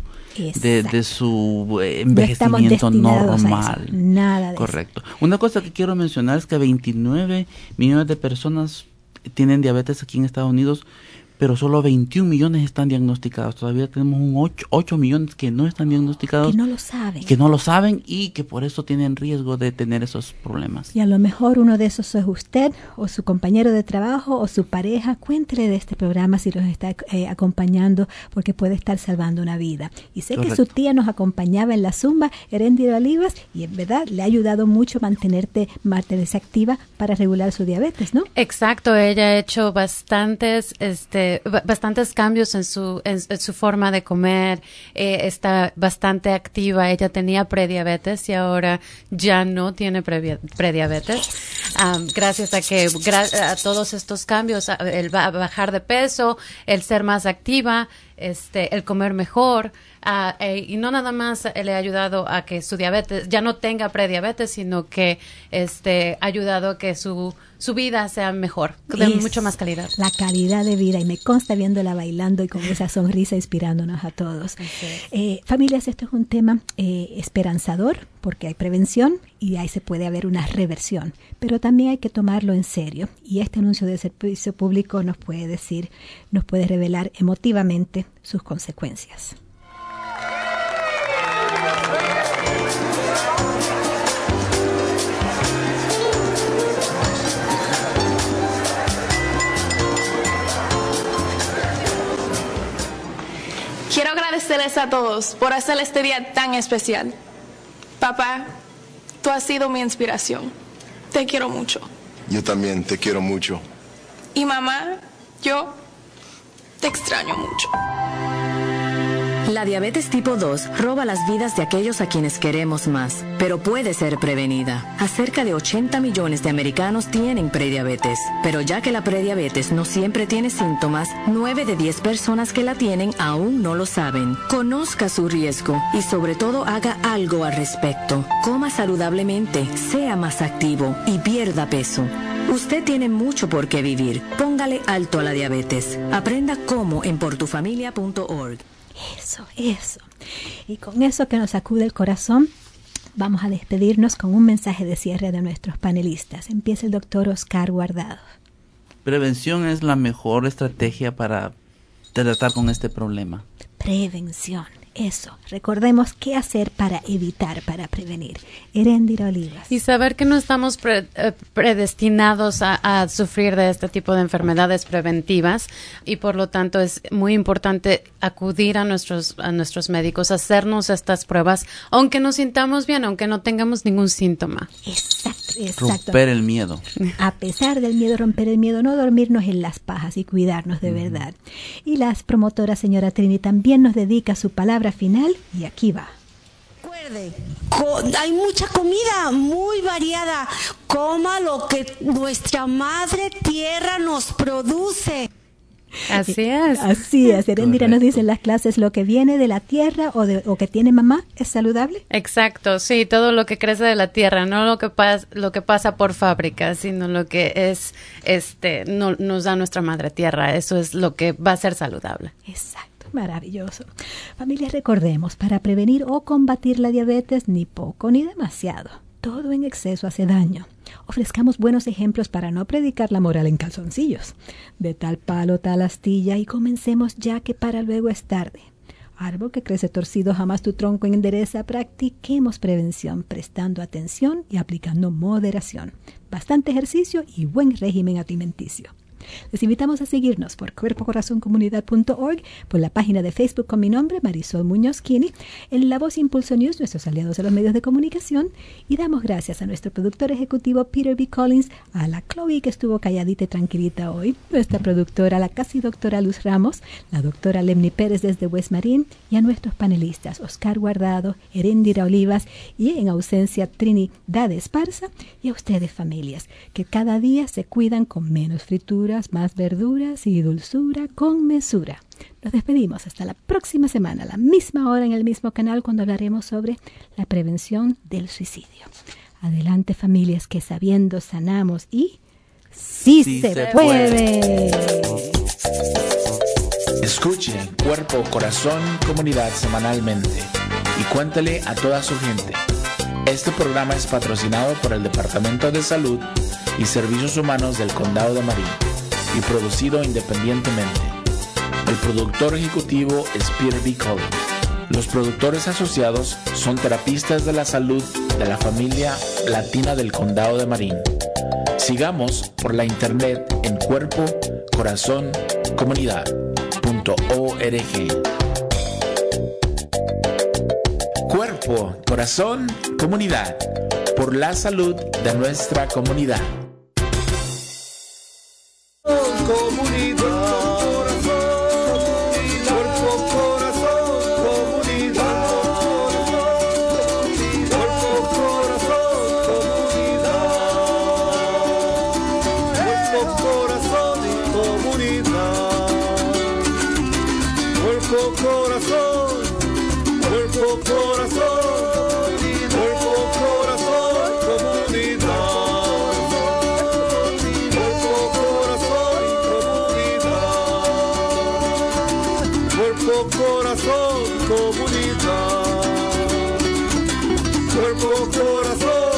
envejecimiento normal. Nada de correcto. Eso. Una cosa que quiero mencionar es que 29 millones de personas tienen diabetes aquí en Estados Unidos, pero solo 21 millones están diagnosticados. Todavía tenemos un 8 millones que no están diagnosticados. Que no lo saben. Que no lo saben y que por eso tienen riesgo de tener esos problemas. Y a lo mejor uno de esos es usted o su compañero de trabajo o su pareja. Cuéntele de este programa si los está acompañando porque puede estar salvando una vida. Y sé Correcto. Que su tía nos acompañaba en la Zumba, Heréndira Olivas, y en verdad le ha ayudado mucho mantenerse activa para regular su diabetes, ¿no? Exacto, ella ha hecho bastantes cambios en su forma de comer, está bastante activa. Ella tenía prediabetes y ahora ya no tiene prediabetes. Gracias a que a todos estos cambios, el bajar de peso, el ser más activa, el comer mejor, y no nada más le ha ayudado a que su diabetes ya no tenga prediabetes, sino que ha ayudado a que su vida sea mejor, de mucho más calidad. La calidad de vida, y me consta viéndola bailando y con esa sonrisa inspirándonos a todos. Familias, esto es un tema esperanzador porque hay prevención y ahí se puede haber una reversión, pero también hay que tomarlo en serio, y este anuncio de servicio público nos puede revelar emotivamente sus consecuencias. Quiero agradecerles a todos por hacer este día tan especial. Papá, tú has sido mi inspiración. Te quiero mucho. Yo también te quiero mucho. Y mamá, yo te extraño mucho. La diabetes tipo 2 roba las vidas de aquellos a quienes queremos más, pero puede ser prevenida. Cerca de 80 millones de americanos tienen prediabetes, pero ya que la prediabetes no siempre tiene síntomas, 9 de 10 personas que la tienen aún no lo saben. Conozca su riesgo y sobre todo haga algo al respecto. Coma saludablemente, sea más activo y pierda peso. Usted tiene mucho por qué vivir. Póngale alto a la diabetes. Aprenda cómo en portufamilia.org. Eso. Y con eso que nos sacude el corazón, vamos a despedirnos con un mensaje de cierre de nuestros panelistas. Empieza el doctor Oscar Guardado. Prevención es la mejor estrategia para tratar con este problema. Prevención. Eso, recordemos qué hacer para evitar, para prevenir. Erendira Olivas. Y saber que no estamos predestinados a sufrir de este tipo de enfermedades preventivas y por lo tanto es muy importante acudir a nuestros médicos, hacernos estas pruebas, aunque nos sintamos bien, aunque no tengamos ningún síntoma. Exacto. Romper el miedo. A pesar del miedo, romper el miedo, no dormirnos en las pajas y cuidarnos de verdad. Y la promotora señora Trini también nos dedica su palabra final y aquí va. Recuerde, hay mucha comida muy variada. Coma lo que nuestra madre tierra nos produce. Así es. Así es. Erendira nos dice en las clases, lo que viene de la tierra o que tiene mamá es saludable. Exacto, sí, todo lo que crece de la tierra, no lo que pasa por fábrica, sino lo que es nos da nuestra madre tierra, eso es lo que va a ser saludable. Exacto, maravilloso. Familia, recordemos, para prevenir o combatir la diabetes, ni poco ni demasiado. Todo en exceso hace daño. Ofrezcamos buenos ejemplos para no predicar la moral en calzoncillos. De tal palo, tal astilla, y comencemos ya que para luego es tarde. Árbol que crece torcido, jamás tu tronco endereza. Practiquemos prevención, prestando atención y aplicando moderación. Bastante ejercicio y buen régimen alimenticio. Les invitamos a seguirnos por cuerpocorazoncomunidad.org, por la página de Facebook con mi nombre, Marisol Muñoz Kini, en La Voz Impulso News, nuestros aliados de los medios de comunicación, y damos gracias a nuestro productor ejecutivo Peter B. Collins, a la Chloe que estuvo calladita y tranquilita hoy, nuestra productora, la casi doctora Luz Ramos, la doctora Lemni Pérez desde West Marine, y a nuestros panelistas Oscar Guardado, Erendira Olivas y en ausencia Trinidad Esparza, y a ustedes familias, que cada día se cuidan con menos fritura, más verduras y dulzura con mesura. Nos despedimos hasta la próxima semana, a la misma hora en el mismo canal, cuando hablaremos sobre la prevención del suicidio. Adelante familias, que sabiendo sanamos y sí se puede. Escuche Cuerpo Corazón Comunidad semanalmente y cuéntele a toda su gente. Este programa es patrocinado por el Departamento de Salud y Servicios Humanos del Condado de Marin y producido independientemente. El productor ejecutivo es Peter B. Collins. Los productores asociados son terapistas de la salud de la familia latina del Condado de Marin. Sigamos por la internet en cuerpocorazoncomunidad.org. Cuerpo, Corazón, Comunidad, por la salud de nuestra comunidad. Corazón, comunidad, cuerpo, corazón.